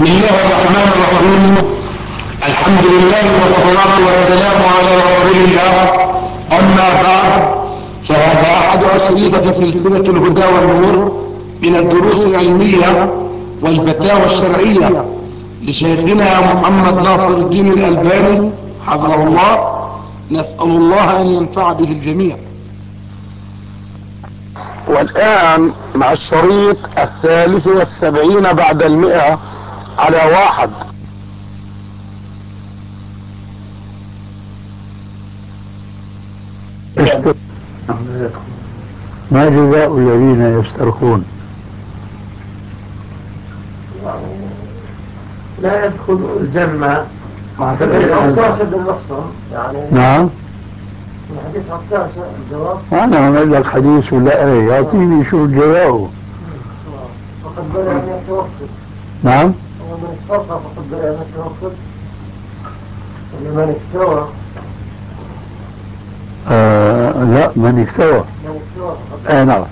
بسم الله الرحمن الرحيم. الحمد لله والصلاة والسلام على رسول الله. أما بعد، فهذا أحد أشرطة سلسلة الهدى والنور من الدروس العلمية والفتاوى الشرعية لشيخنا محمد ناصر الدين الألباني حفظه الله. نسأل الله أن ينفع به الجميع. والآن مع الشريط 73 بعد 100 على 1. ما جزاء الذين يسترخون؟ لا يدخل الجنة مع يعني نعم. الحديث عكاشة الجواب. أنا أعمل لك حديث ولا إيه؟ يعطيني شو جوابه. فقد برئ أن يتوفد. نعم. ومن استطاع فقد برئ أن يتوفد. ولمن استوى. لا، من استوى. نعم.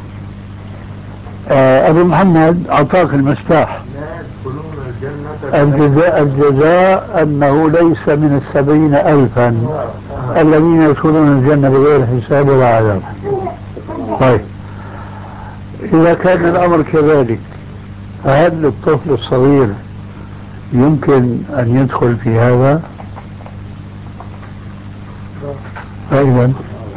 أبو محمد أعطاك المفتاح. لا يدخلون الجنة. الجزاء أنه ليس من 70,000 الذين يدخلون الجنة بغير حساب ولا عذاب. طيب، إذا كان الأمر كذلك، فهل الطفل الصغير يمكن أن يدخل في هذا؟ أيضا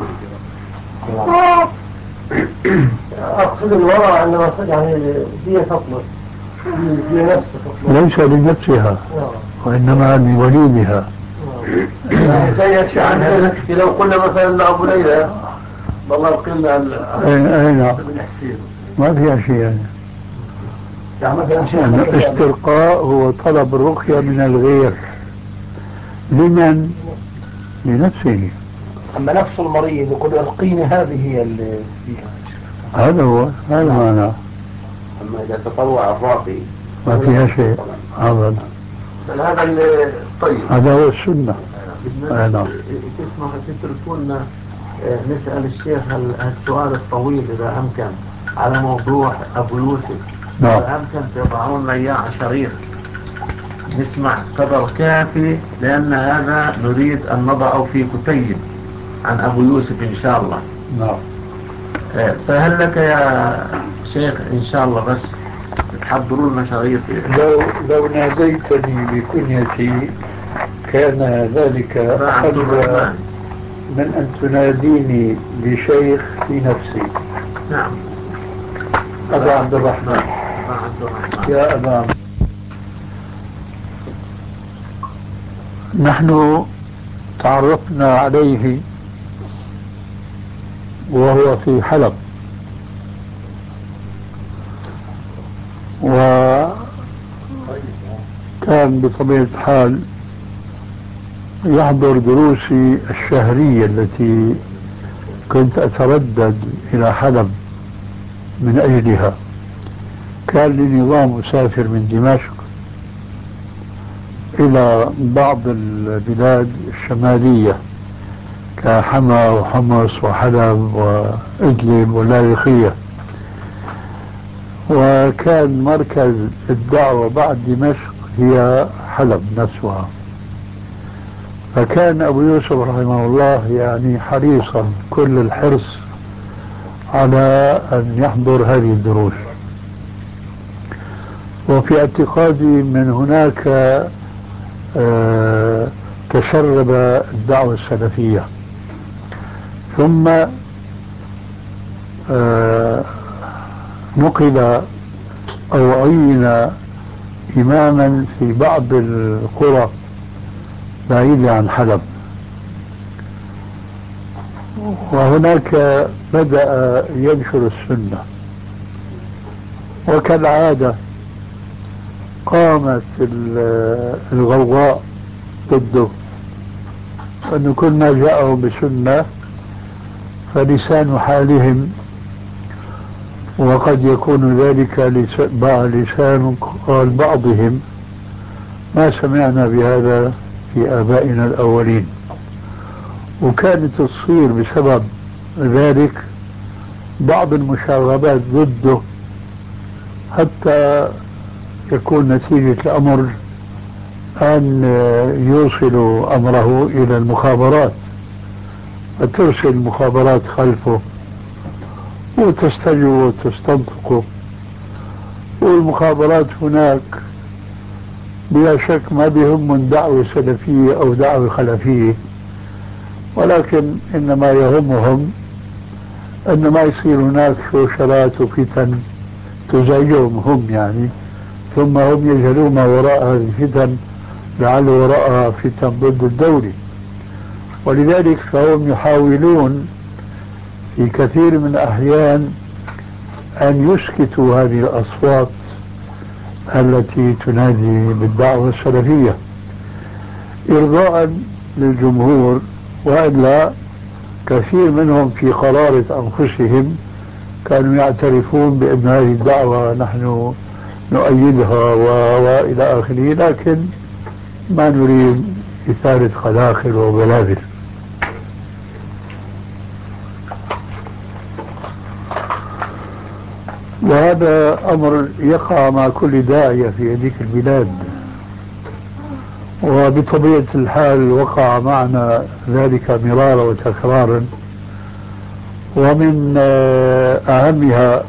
أقصد الوضع عندما يعني هي تطلب، هي نفسها تطلب، ليس لنفسها وإنما لوليدها. يعني عن هذا. لو قلنا مثلا لأبو ليلى والله قلنا نعم، ما فيها شيء يعني مثلا الاسترقاء هو طلب الرقية من الغير. لمن؟ لنفسه. أما نفس المريض يقول ارقيني، هذه هي اللي فيها. هذا هو، هذا معناه. أما إذا تطوع الراقي ما فيها شيء أبدا. هذا طيب، هذا هو السنة. نعم. تسمع تتركونا نسأل الشيخ السؤال الطويل إذا أمكن على موضوع أبو يوسف. نعم. إذا أمكن تضعون لنا إياه شريط نسمع قدر كافي، لأن هذا نريد أن نضعه في كتيب عن أبو يوسف إن شاء الله. نعم. فهل لك يا شيخ إن شاء الله بس تحضروا لنا شريط؟ لو ناديتني بكنيتي كان ذلك أحد من أن تناديني بشيخ في نفسي. نعم. أبا عبد الرحمن. يا أبا، نحن تعرفنا عليه وهو في حلب، وكان بطبيعة الحال يحضر دروسي الشهرية التي كنت أتردد إلى حلب من أجلها. كان لي نظام أسافر من دمشق إلى بعض البلاد الشمالية كحما وحمص وحلب وإدلب ولاذقية، وكان مركز الدعوة بعد دمشق هي حلب نفسها. فكان أبو يوسف رحمه الله يعني حريصا كل الحرص على أن يحضر هذه الدروس، وفي اعتقادي من هناك تشرب الدعوة السلفية. ثم نقل أو عين إماما في بعض القرى بعيدة عن حلب، وهناك بدأ ينشر السنة. وكالعادة قامت الغوغاء ضده، أن كل ما جاءوا بسنة فلسان حالهم، وقد يكون ذلك لسان قال بعضهم ما سمعنا بهذا في آبائنا الأولين. وكانت تصير بسبب ذلك بعض المشاغبات ضده حتى يكون نتيجة الأمر أن يوصلوا أمره إلى المخابرات، فترسل المخابرات خلفه وتستجوب وتستنطقه. والمخابرات هناك بلا شك ما بهم من دعوة سلفية أو دعوة خلفية، ولكن إنما يهمهم أن ما يصير هناك شوشرات وفتن تزعجهم هم يعني، ثم هم يجهلون ما وراء هذه الفتن لعل وراءها فتن ضد الدولة. ولذلك فهم يحاولون في كثير من الأحيان أن يسكتوا هذه الأصوات التي تنادي بالدعوة السلفية إرضاء للجمهور، وإلا كثير منهم في قرارة أنفسهم كانوا يعترفون بأن هذه الدعوة نحن نؤيدها وإلى آخره، لكن ما نريد إثارة خلاخل وبلابل. وهذا أمر يقع مع كل داعية في هذيك البلاد، وبطبيعة الحال وقع معنا ذلك مرارا وتكرارا. ومن أهمها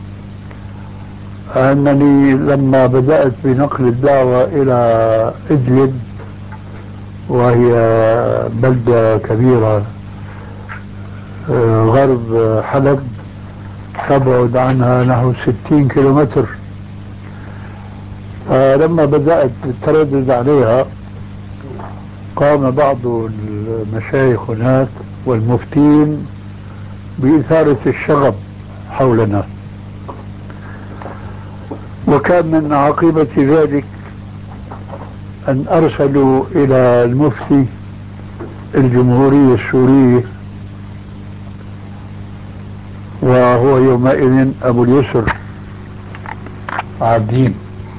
أنني لما بدأت بنقل الدعوة إلى إدلب، وهي بلدة كبيرة غرب حلب تبعد عنها نحو 60 كيلومتر، لما بدأت التردد عليها قام بعض المشايخ هناك والمفتين بإثارة الشغب حولنا، وكان من عاقبة ذلك أن أرسلوا إلى المفتي الجمهورية السورية، وهو يومئذ أبو اليسر عابدين،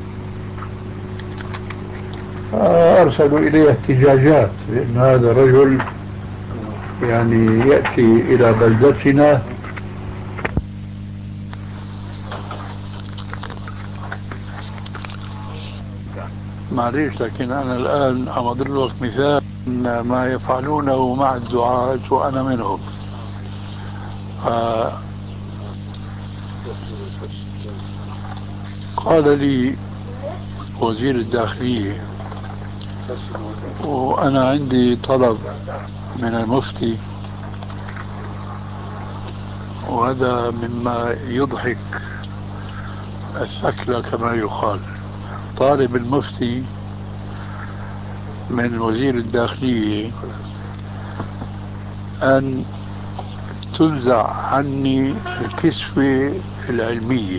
أرسلوا إليه احتجاجات بأن هذا الرجل يعني يأتي إلى بلدتنا معليش. لكن أنا الآن عم أضرب لك مثال ما يفعلونه مع الدعاة وأنا منهم. قال لي وزير الداخلية وأنا عندي طلب من المفتي، وهذا مما يضحك الشكل كما يقال. طالب المفتي من وزير الداخلية أن تنزع عني الكسوة العلمية.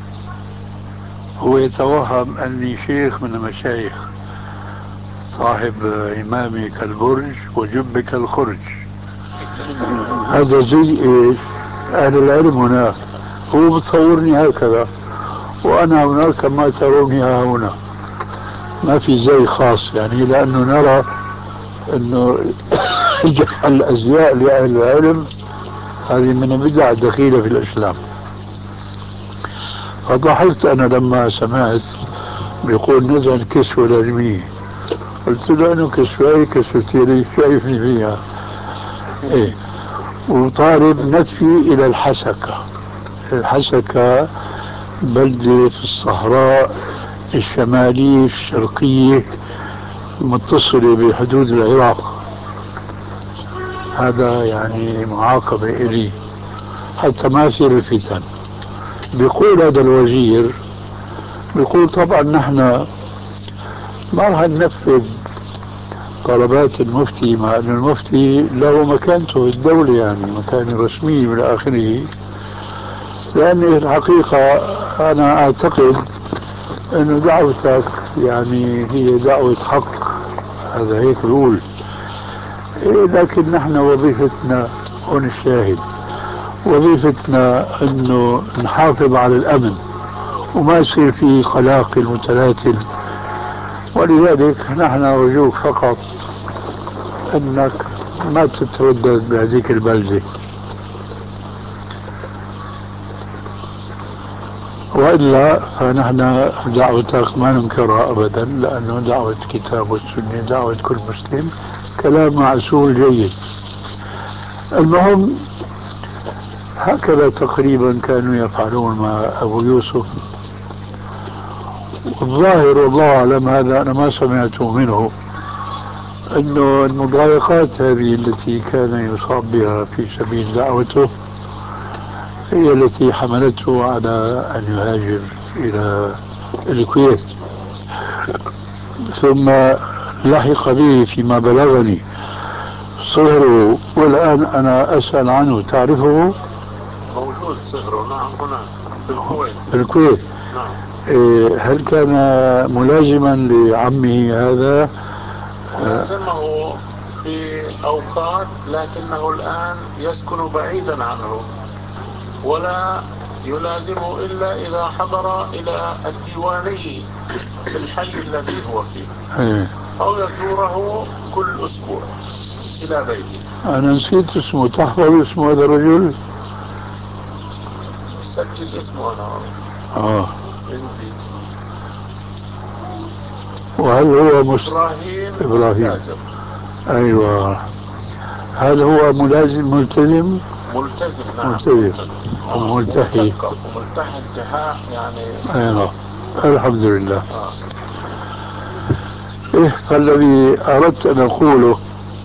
هو يتوهم أني شيخ من المشايخ، صاحب إمامي كالبرج وجب كالخرج. هذا زي إيش؟ أهل العلم هناك، هو متصورني هكذا وأنا هناك كما تروني هنا، ما في زي خاص يعني، لأنه نرى أنه جعل الأزياء لأهل العلم هذه من البدع الدخيلة في الإسلام. فضحكت أنا لما سمعت بيقول نزع الكسوة العلمية، قلت له أنه كسوة كسوتين شايفني فيها إيه. وطالب نتفي إلى الحسكة. الحسكة بلدة في الصحراء الشمالية الشرقية متصلة بحدود العراق. هذا يعني معاقبة إلي حتى ما يصير الفتن. بيقول هذا الوزير، بيقول طبعا نحن ما راح ننفذ طلبات المفتي، مع أن المفتي له مكانته في الدولة يعني مكانة رسمية من آخره، لأن الحقيقة أنا أعتقد أن دعوتك يعني هي دعوة حق، هذا هيك بقول. لكن نحن وظيفتنا هون الشاهد، وظيفتنا أنه نحافظ على الأمن وما يصير فيه قلاقل متلاتل. ولذلك نحن نرجوك فقط أنك ما تتردد بهذيك البلدة. وإلا فنحن دعوتك ما ننكرها أبدا، لأنه دعوة كتاب والسنة دعوة كل مسلم، كلام معسول جيد. المهم هكذا تقريبا كانوا يفعلون مع أبو يوسف. والظاهر والله أعلم، هذا أنا ما سمعته منه، أنه المضايقات هذه التي كان يصاب بها في سبيل دعوته هي التي حملته على أن يهاجر إلى الكويت. ثم لحق به فيما بلغني صهره، والآن أنا أسأل عنه. تعرفه؟ موجود صهره، نعم، هنا في الكويت. في الكويت، نعم. هل كان ملازما لعمه هذا؟ لازمه في أوقات، لكنه الآن يسكن بعيدا عنه، ولا يلازمه إلا إذا حضر إلى الديواني في الحي الذي هو فيه، أو يزوره كل أسبوع إلى بيته. أنا نسيت اسمه، تحفظ اسمه هذا الرجل؟ سجل اسمه أنا عندي. وهل هو إبراهيم. أيوة. هل هو ملتزم؟ نعم. ملتزم وملتحي. وملتحي انتهاء يعني. أيوة. الحمد لله. فالذي أردت أن أقوله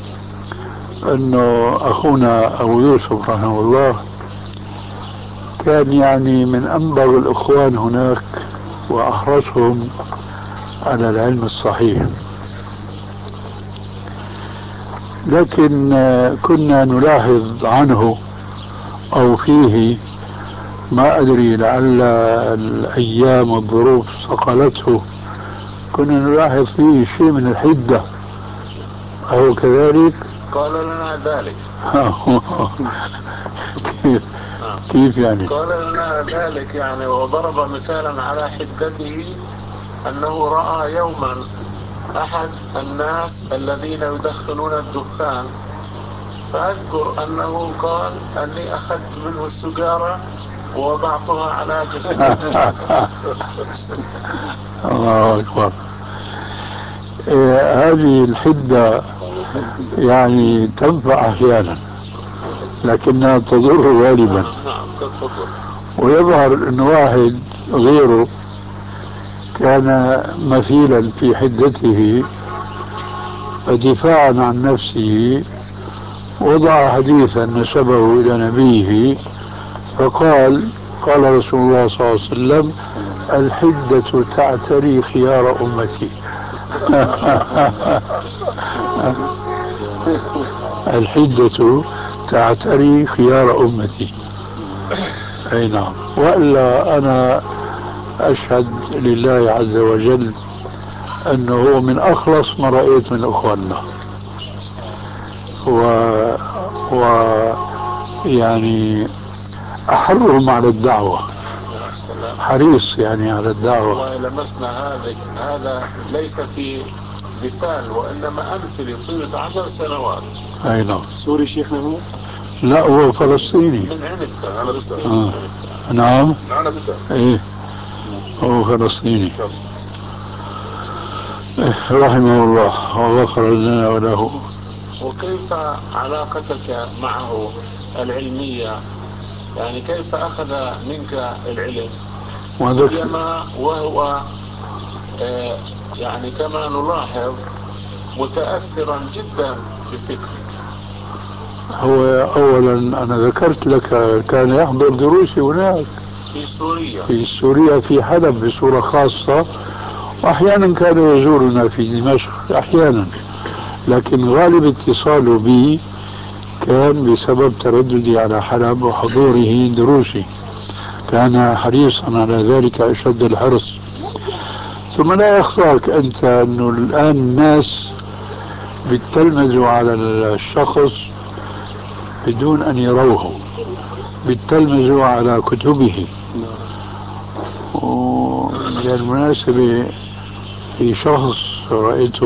أنه أخونا أبو يوسف رحمه الله كان يعني من أنبغ الإخوان هناك وأحرصهم على العلم الصحيح، لكن كنا نلاحظ عنه أو فيه، ما أدري، لعل الأيام والظروف صقلته، كنا نلاحظ فيه شيء من الحدة. أو كذلك؟ قال لنا ذلك. كيف يعني؟ قال لنا ذلك يعني، وضرب مثالا على حدته أنه رأى يوما أحد الناس الذين يدخنون الدخان، فأذكر أنه قال أني أخذت منه السجارة ووضعتها على جسده. الله أكبر. هذه الحدة يعني تنفع أحيانا لكنها تضر غالبا. ويظهر أن واحد غيره كان مثيلا في حدته، فدفاعا عن نفسه وضع حديثا نسبه إلى نبيه فقال: قال رسول الله صلى الله عليه وسلم: الحدة تعتري خيار أمتي. الحدة تعتري خيار أمتي. أي نعم. وإلا أنا أشهد لله عز وجل أنه هو من أخلص ما رأيت من أخواننا، يعني أحرهم على الدعوة، حريص يعني على الدعوة. ولمسنا هذا ليس في مثال، وإنما أمثل طيلة 10 سنوات. أي نعم. سوري شيخنا هو؟ لا، هو فلسطيني. من عنبته. فلسطيني. نعم. إيه، هو فلسطيني. رحمه الله وغفر لنا وله. وكيف علاقتك معه العلمية؟ يعني كيف أخذ منك العلم؟ سيما وهو يعني كما نلاحظ متأثرا جدا بفكرك. هو أولا أنا ذكرت لك كان يحضر دروسي هناك في سوريا في حلب بصورة خاصة، وأحيانا كان يزورنا في دمشق أحيانا، لكن غالب اتصاله بي كان بسبب ترددي على حلب وحضوره دروسي، كان حريصا على ذلك أشد الحرص. ثم لا يخفاك أنت أنه الآن الناس بيتلمذوا على الشخص بدون أن يروه، بيتلمذوا على كتبه. وبالمناسبة في شخص رأيته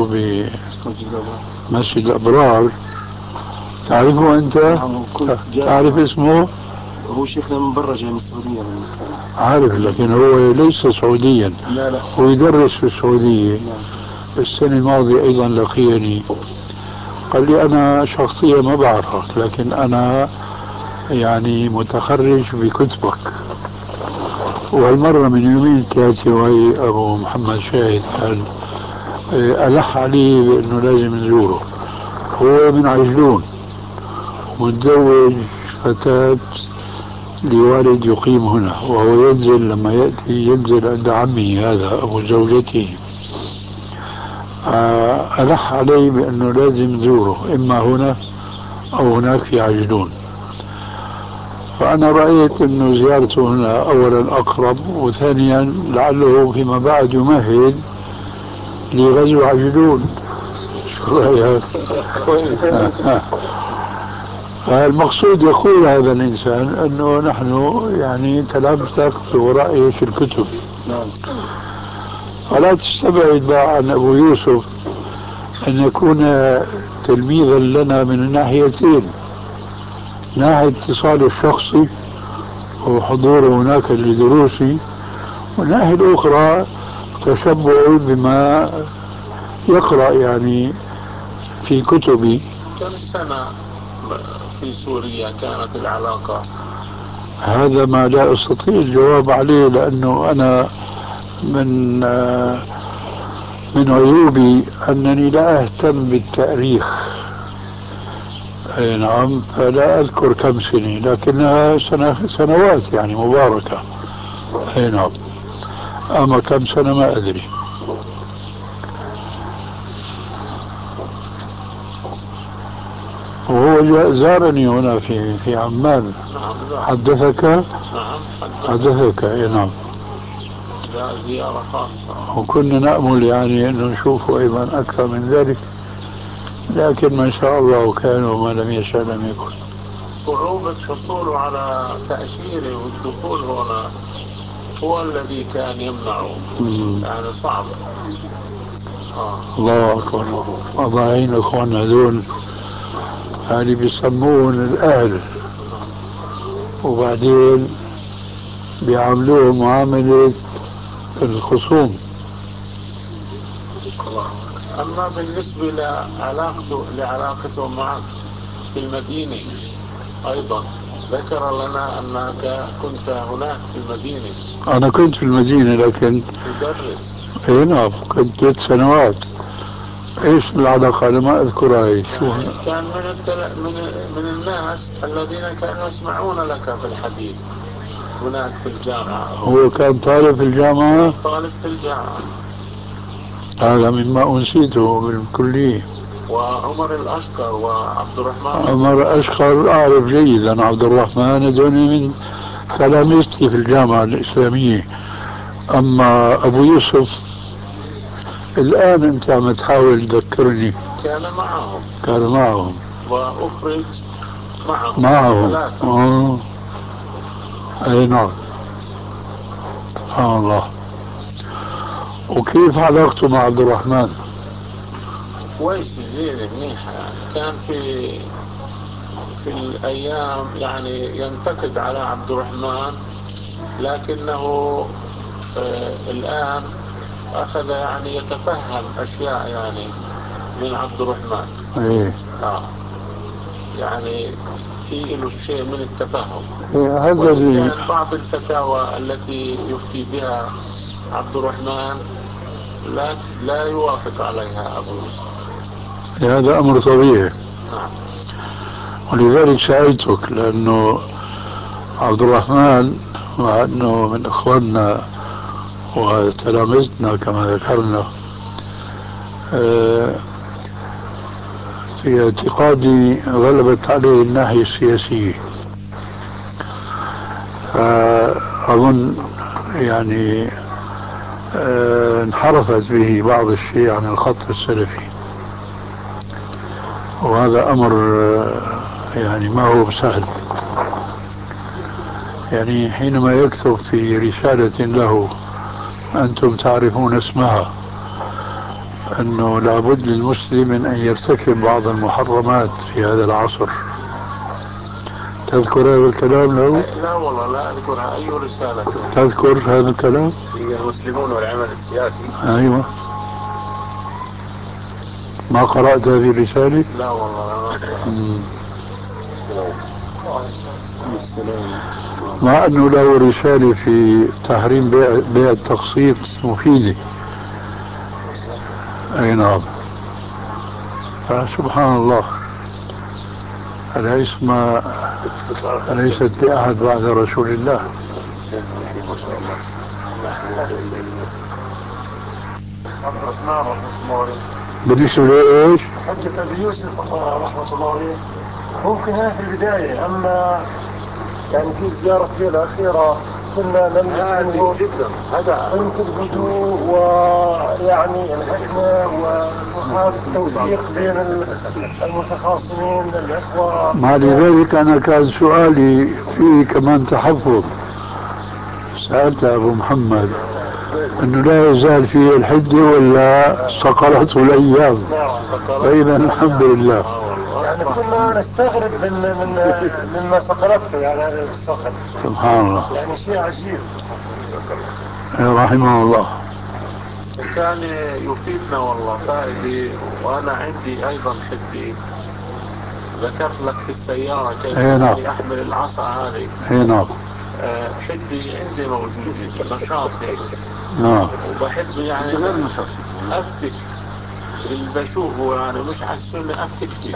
بمسجد الأبرار، تعرفه أنت؟ تعرف اسمه؟ هو شيخنا من برا جاي من السعودية. عارف، لكن هو ليس سعوديا. لا هو يدرس في السعودية. السنة الماضية أيضا لقيني، قال لي أنا شخصيا ما بعرفك، لكن أنا يعني متخرج بكتبك. والمرة من يومين ثلاثة وهي أبو محمد شاهد كان ألح عليه بأنه لازم نزوره. هو من عجلون، متزوج فتاة لوالد يقيم هنا، وهو ينزل لما يأتي ينزل عند عمي هذا أبو زوجته. ألح علي بأنه لازم نزوره إما هنا أو هناك في عجلون. فأنا رأيت أنه زيارته هنا أولا أقرب، وثانيا لعله فيما بعد يمهد لغزو عجلون. شو رأيك؟ المقصود يقول هذا الإنسان أنه نحن يعني تلمسك ورأيه في الكتب. ولا تستبعد بقى عن أبو يوسف أن يكون تلميذا لنا من الناحيتين، ناحية اتصال الشخصي وحضوره هناك لدروسي، والناحية الأخرى تشبع بما يقرأ يعني في كتبي. كم سنة في سوريا كانت العلاقة؟ هذا ما لا أستطيع الجواب عليه، لأنه أنا من عيوبي أنني لا أهتم بالتاريخ. نعم، فلا أذكر كم سنة، لكنها سنوات يعني مباركة. نعم، أما كم سنة ما أدري. وهو زارني هنا في عمان. حدثك؟ نعم حدثك. نعم، زيارة خاصة، وكنا نأمل يعني أن نشوفه أيضا أكثر من ذلك، لكن ما شاء الله كان وما لم يشاء لم يكن. صعوبة حصوله على تأشيره والدخول هنا هو الذي كان يمنعه. يعني صعب. الله أكبر. الله يعين أخواننا هذول، يعني بيسمون الأهل وبعدين بيعاملوه معاملة الخصوم. أما بالنسبة لعلاقته معك في المدينة أيضا، ذكر لنا أنك كنت هناك في المدينة. أنا كنت في المدينة لكن تدرس. نعم، كنت 3 سنوات. إيش العلاقة؟ أنا ما أذكرها. إيش كان من الناس الذين كانوا يسمعون لك في الحديث هناك في الجامعة. هو كان طالب في الجامعة؟ طالب في الجامعة. هذا مما أنسيته بالكلية. وعمر الأشقر وعبد الرحمن. عمر الأشقر أعرف جيدا. عبد الرحمن هذول من تلاميذتي في الجامعة الإسلامية. أما أبو يوسف الآن أنت عم تحاول تذكرني. كان معهم وأخرج معهم. أي نعم. سبحان الله. وكيف علاقته مع عبد الرحمن؟ كويس، زين، منيحة. كان في الأيام يعني ينتقد على عبد الرحمن، لكنه الآن أخذ يعني يتفهم أشياء يعني من عبد الرحمن. يعني في له شيء من التفهم. هذا كان بعض الفتاوى التي يفتي بها عبد الرحمن لا يوافق عليها أبو يوسف. هذا أمر طبيعي. نعم. ولذلك سألتك، لأنه عبد الرحمن مع أنه من إخواننا وتلامذتنا كما ذكرنا، في اعتقادي غلبت عليه الناحية السياسية، فأظن يعني انحرفت به بعض الشيء عن الخط السلفي، وهذا أمر يعني ما هو سهل. يعني حينما يكتب في رسالة له أنتم تعرفون اسمها أنه لابد للمسلم من أن يرتكب بعض المحرمات في هذا العصر، تذكر هذا الكلام له؟ لا والله لا أذكرها. أي رسالة؟ تذكر هذا الكلام؟ هي المسلمون والعمل السياسي. أيوة. ما قرأت هذه الرسالة؟ لا والله مع أنه له رسالة في تحريم بيع التقسيط مفيدة. أي نعم. فسبحان الله، أليست لأحد بعد رسول الله. بالنسبة لإيش؟ حجة أبي يوسف رحمة الله عليه ممكن هنا في البداية، أما يعني في زيارة الأخيرة كنا نلمسه جدا هذا قيمة الهدوء ويعني الحكمة ومحاولة التوفيق بين المتخاصمين الإخوة. مع لذلك أنا كان سؤالي فيه كمان تحفظ. سألت أبو محمد أنه لا يزال فيه الحدة ولا صقلته الأيام؟ فإذا الحمد لله. يعني كنا نستغرب مما صقلته يعني هذا الصقل. سبحان الله، يعني شيء عجيب. رحمه الله. كان يفيدنا والله فائدة. وأنا عندي أيضا حدي، ذكرت لك في السيارة كيف أني أحمل العصا هذه. نعم. حدي عندي موجود نشاط هيك. نعم. وبحب يعني أفتك اللي بشوفه، يعني مش على السنة أفتك فيه.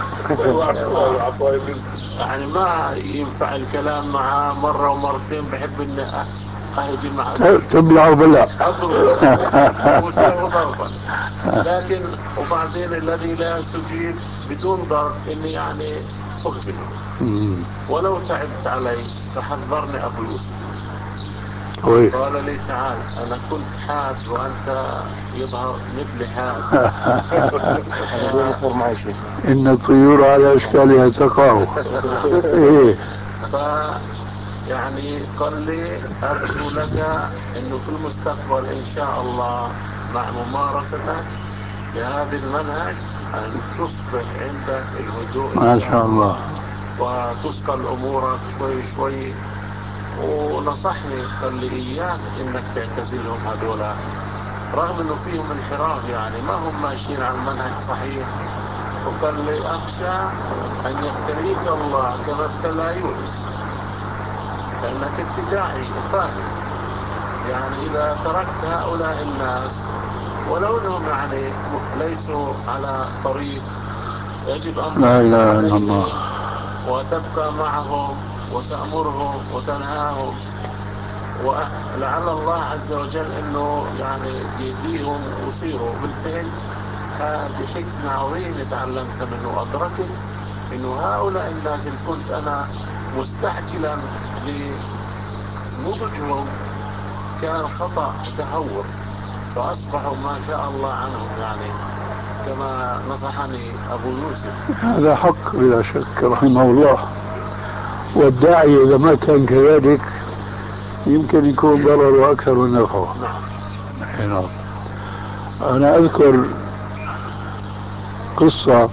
يعني ما ينفع الكلام معه مرة ومرتين، بحب إني أهجم معه تبلع وبلع. أضرب وسير ضربا. لكن وبعدين الذي لا يستجيب بدون ضرب إني يعني أهبله. ولو تعبت علي فحذرني أبو يوسف. قال لي تعال، أنا كنت حاد وأنت يظهر مثل حاد. إن الطيور على أشكالها تقع. يعني قال لي أرجو لك أنه في المستقبل إن شاء الله مع ممارستك لهذا المنهج أن تصبح عندك الهدوء ما شاء الله، وتسقل أمورك شوي شوي. ونصحني قال لي إياك إنك تعتزلهم هذولا، رغم إنه فيهم انحراف، يعني ما هم ماشيين على المنهج صحيح. وقال لي أخشى أن يبتليك الله كما ابتلى يونس، لأنك انت داعي فاهم. يعني إذا تركت هؤلاء الناس ولو أنهم يعني ليسوا على طريق، يجب أن لا إله إلا الله، وتبقى معهم وتأمرهم وتنهاهم، ولعل الله عز وجل أنه يعني يهديهم ويصيروا. بالفعل هذه حكمة عظيمة تعلمت منه، أدركت أنه هؤلاء الناس اللي كنت أنا مستعجلا لنضجهم كان خطأ تهور، فأصبحوا ما شاء الله عنهم، يعني كما نصحني أبو يوسف. هذا حق بلا شك رحمه الله. والداعي إذا ما كان كذلك يمكن يكون ضرر أكثر من نفعه. نعم. أنا أذكر قصة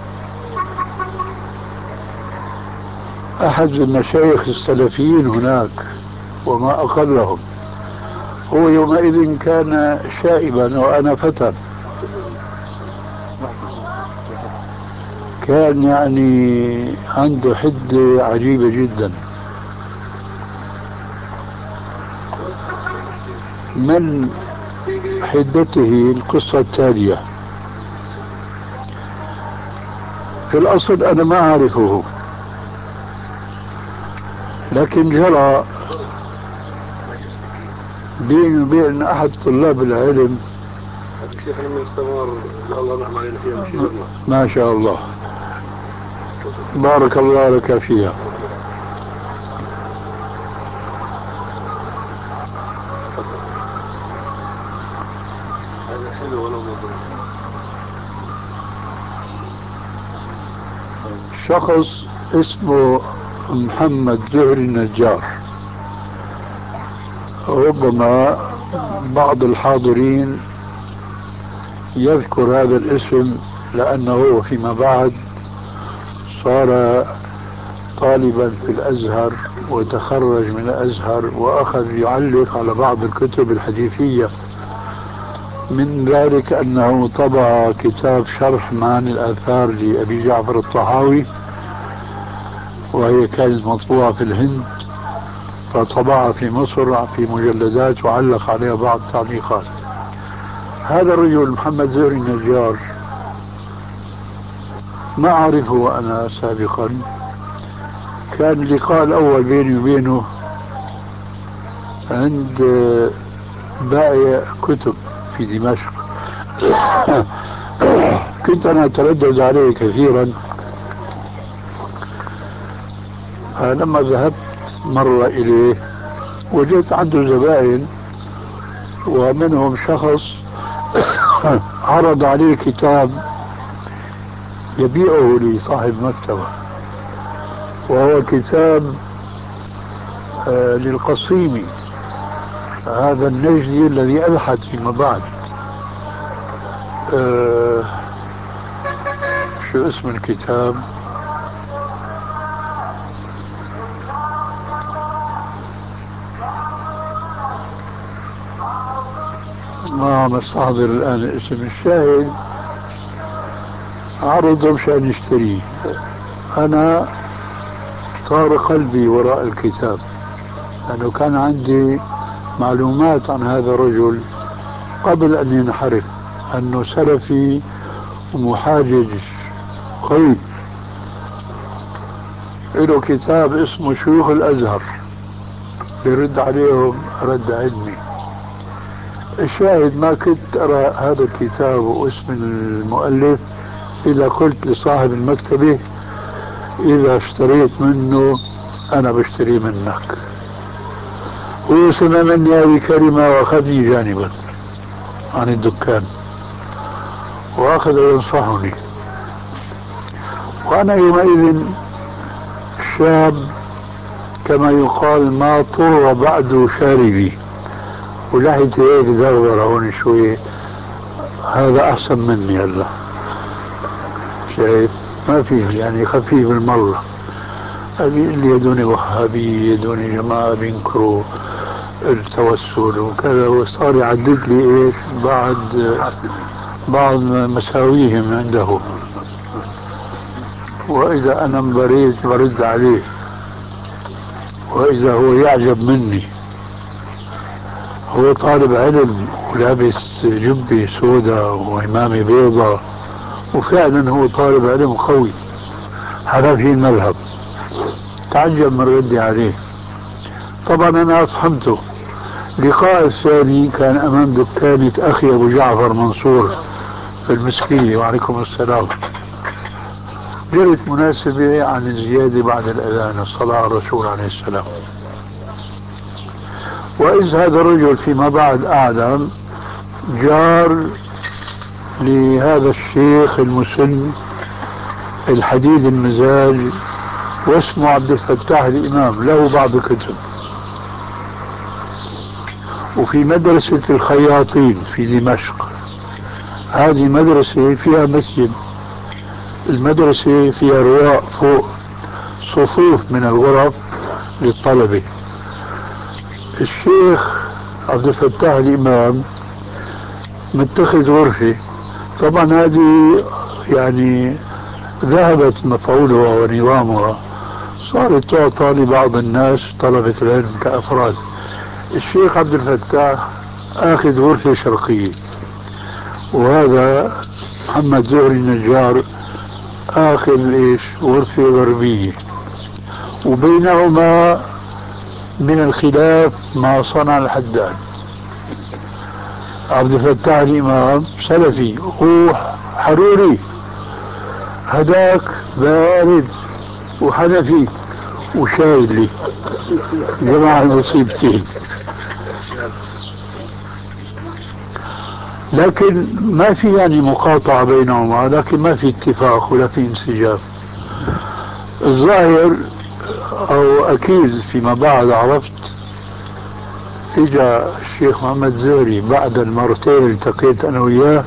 أحد المشايخ السلفيين هناك وما أقلهم. هو يومئذ كان شائبا وأنا فتى، كان يعني عنده حدة عجيبة جدا. من حدته القصة التالية. في الأصل أنا ما أعرفه، لكن جرى بيني وبين أحد طلاب العلم ما شاء الله بارك الله لك فيها. شخص اسمه محمد زهري النجار، ربما بعض الحاضرين يذكر هذا الاسم لأنه فيما بعد صار طالبا في الأزهر وتخرج من الأزهر وأخذ يعلق على بعض الكتب الحديثية. من ذلك أنه طبع كتاب شرح معاني الآثار لأبي جعفر الطحاوي، وهي كانت مطبوعة في الهند، فطبعها في مصر في مجلدات وعلق عليها بعض التعليقات. هذا الرجل محمد زهري النجار ما أعرفه أنا سابقا، كان اللقاء الأول بيني وبينه عند بائع كتب في دمشق. كنت أنا أتردد عليه كثيرا، فلما ذهبت مرة إليه وجدت عنده زبائن، ومنهم شخص عرض عليه كتاب يبيعه لصاحب مكتبة، وهو كتاب للقصيمي، هذا النجدي الذي ألحد فيما بعد. شو اسم الكتاب؟ ما مستحضر الآن اسم. الشاهد عرضه مشان يشتريه. أنا طار قلبي وراء الكتاب، لأنه كان عندي معلومات عن هذا الرجل قبل أن ينحرف، أنه سلفي ومحاجج قوي. له كتاب اسمه شيوخ الأزهر يرد عليهم رد علمي. الشاهد ما كنت أرى هذا الكتاب واسم المؤلف إذا قلت لصاحب المكتبة إذا اشتريت منه أنا بشتري منك. هو سمع مني هذه كلمة وأخذني جانبا عن الدكان وأخذ ينصحني، وأنا يومئذ شاب كما يقال ما طر بعد شاربي، ولحيتي هيك زغبرة هون شوي، هذا أحسن مني. هلا شايف ما فيه يعني خفيف المرة. اللي يدوني وهابي يدوني جماعة بينكروا التوسل وكذا، وصار يعدد لي ايش بعض مساويهم عنده، وإذا أنا انبريت برد عليه، وإذا هو يعجب مني. هو طالب علم ولابس جبة سوداء وإمامة بيضاء، وفعلا هو طالب علم قوي، هذا في المذهب. تعجب من ردي عليه. طبعا أنا أفهمته. لقاء الثاني كان أمام دكانة أخي أبو جعفر منصور في المسكية، وعليكم السلام. جرت مناسبة عن الزيادة بعد الأذان، الصلاة على الرسول عليه السلام. وإذ هذا الرجل فيما بعد أعلم جار لهذا الشيخ المسن الحديد المزاج، واسمه عبد الفتاح الإمام، له بعض الكتب. وفي مدرسة الخياطين في دمشق، هذه مدرسة فيها مسجد، المدرسة فيها رواق فوق، صفوف من الغرف للطلبة. الشيخ عبد الفتاح الإمام متخذ غرفة، طبعا هذه يعني ذهبت مفعولها ونظامها، صارت تعطى لبعض الناس طلبة العلم كأفراد. الشيخ عبد الفتاح آخذ غرفة شرقية، وهذا محمد زهري النجار آخذ إيش غرفة غربية، وبينهما من الخلاف ما صنع الحداد. عبد الفتاح الإمام سلفي وحروري، هداك بارد وحنفي وشاذلي، جماعة المصيبتين. لكن ما في يعني مقاطعة بينهما، لكن ما في اتفاق ولا في انسجام. الظاهر او اكيد فيما بعد عرفت، اجا الشيخ محمد زهري بعد المرتين اللي التقيت انا وياه،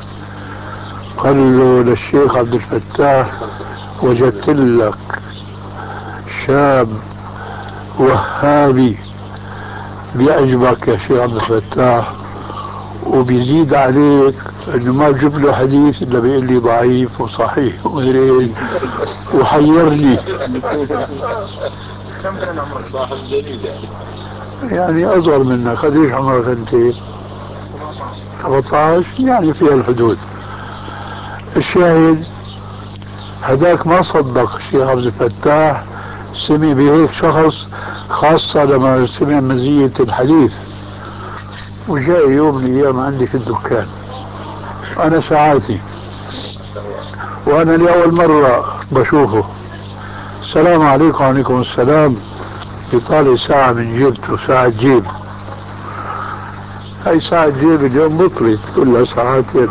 قال له للشيخ عبد الفتاح وجدت لك شاب وهابي بيعجبك يا شيخ عبد الفتاح وبيزيد عليك انه ما بجيب له حديث الا بيقول لي ضعيف وصحيح وغير وحيرني. كم كان عمرك؟ صاحب جديد يعني اصغر منك. قديش عمرك انت؟ 17 يعني في الحدود. الشاهد هذاك ما صدق الشيخ عبد الفتاح، سمع بهيك شخص خاصة لما سمع مزية الحديث، وجاء يوم من الايام عندي في الدكان انا ساعاتي وانا لاول مرة بشوفه. السلام عليكم. وعليكم السلام. يطالع ساعة من جيبته، ساعة جيب. هاي ساعة جيب اليوم بطلت كلها ساعتين.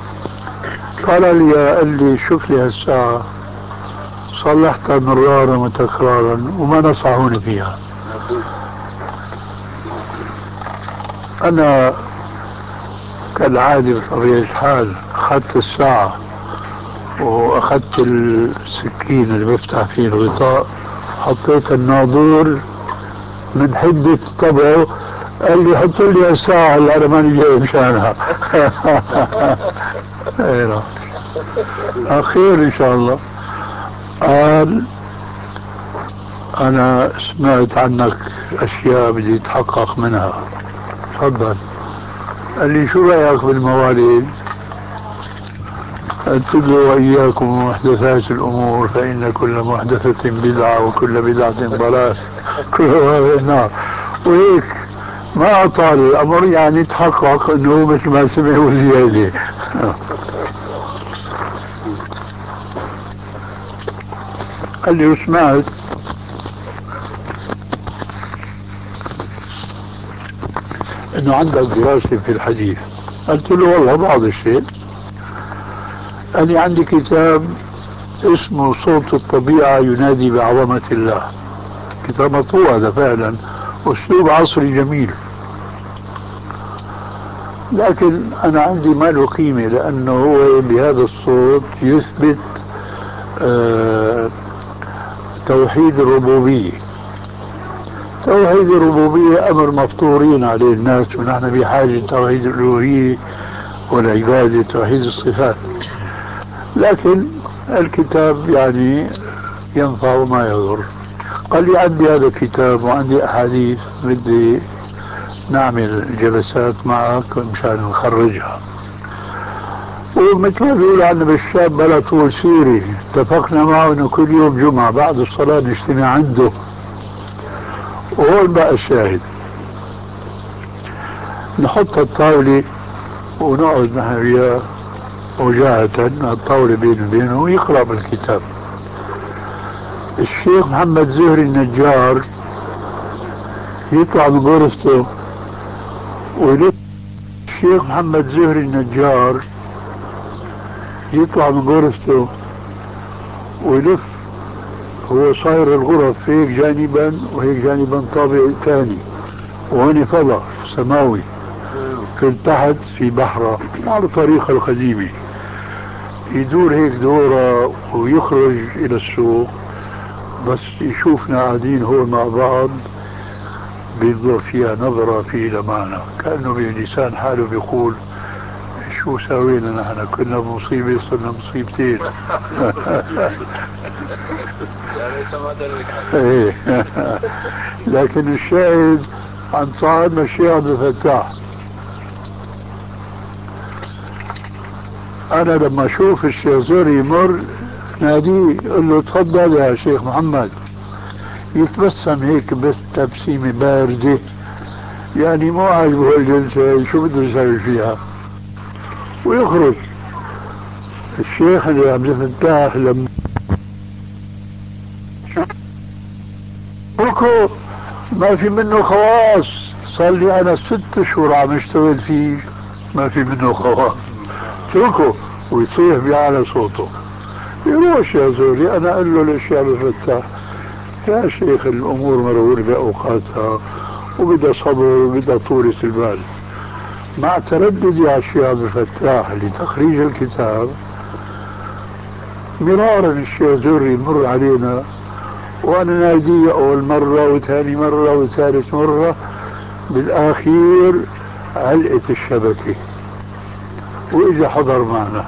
قال لي شوف لي هالساعة صلحتها مرارا وتكرارا وما نصحوني فيها. انا كالعادة بطبيعة الحال اخذت الساعة واخذت السكين اللي بفتح فيه الغطاء، حطيت الناظور من حدة طبعه. قال لي حط لي الساعة اللي انا ماني جاي مشانها. خير ان شاء الله. قال انا سمعت عنك اشياء بدي اتحقق منها. تفضل. قال لي شو رايك بالموالد؟ قلت له واياكم ومحدثات الامور فان كل محدثة بدعة وكل بدعة ضلال كلها في النار. وهيك ما اطال الامر، يعني تحقق انه مثل ما سمع وزياده. قال لي وسمعت انه عندك دراسة في الحديث. قلت له والله بعض الشيء. قال لي عندي كتاب اسمه صوت الطبيعة ينادي بعظمة الله. كتاب مطبوع هذا فعلا، اسلوب عصري جميل، لكن انا عندي ما له قيمة لانه هو بهذا الصوت يثبت توحيد الربوبية. توحيد الربوبية امر مفطورين عليه الناس، ونحن بحاجة توحيد الالوهية والعبادة، توحيد الصفات. لكن الكتاب يعني ينفع وما يضر. قال لي عندي هذا الكتاب وعندي احاديث بدي نعمل جلسات معك مشان نخرجها. ومثل ما بيقول عنا بالشاب بلا طول سيري، اتفقنا معه انه كل يوم جمعة بعد الصلاة نجتمع عنده. وهون بقى الشاهد، نحط الطاولة ونقعد نحن وياه وجاهة، الطاولة بينه وبينه ويقرأ بالكتاب. الشيخ محمد زهري النجار يطلع من غرفته ويلف. الشيخ محمد زهري النجار يطلع من غرفته ويلف. هو صاير الغرف هيك جانبا وهيك جانبا طابق ثاني، وهنا فضاء سماوي في تحت في بحرة على الطريقة القديمة. يدور هيك دورة ويخرج إلى السوق، بس يشوفنا قاعدين هو مع بعض بينظر فيها نظرة في لمعنى، كأنه بلسان حاله بيقول شو سوينا نحن، كنا بمصيبة صرنا مصيبتين. لكن الشاهد عن صاحبنا الشيخ عبد الفتاح، انا لما اشوف الشيخ زهري يمر ناديه قل له تفضل يا شيخ محمد، يتبسم هيك بس تبسيمة باردة، يعني مو عاجبه الجلسة شو بده يسوي فيها، ويخرج. الشيخ اللي عبد الفتاح لما اتركه ما في منه خواص، صار لي انا 6 شهور عم اشتغل فيه ما في منه خواص. اتركه ويصيح بأعلى صوته. يروح يا زوري، انا اقول له للشيخ عبد الفتاح يا شيخ الامور مرور باوقاتها وبدها صبر وبدها طولة البال. مع ترددي على الشيخ عبد الفتاح لتخريج الكتاب مرارا الشيخ زوري يمر علينا وانا ناديه اول مرة وثاني مرة وثالث مرة، بالاخير علقت الشبكة واجا حضر معنا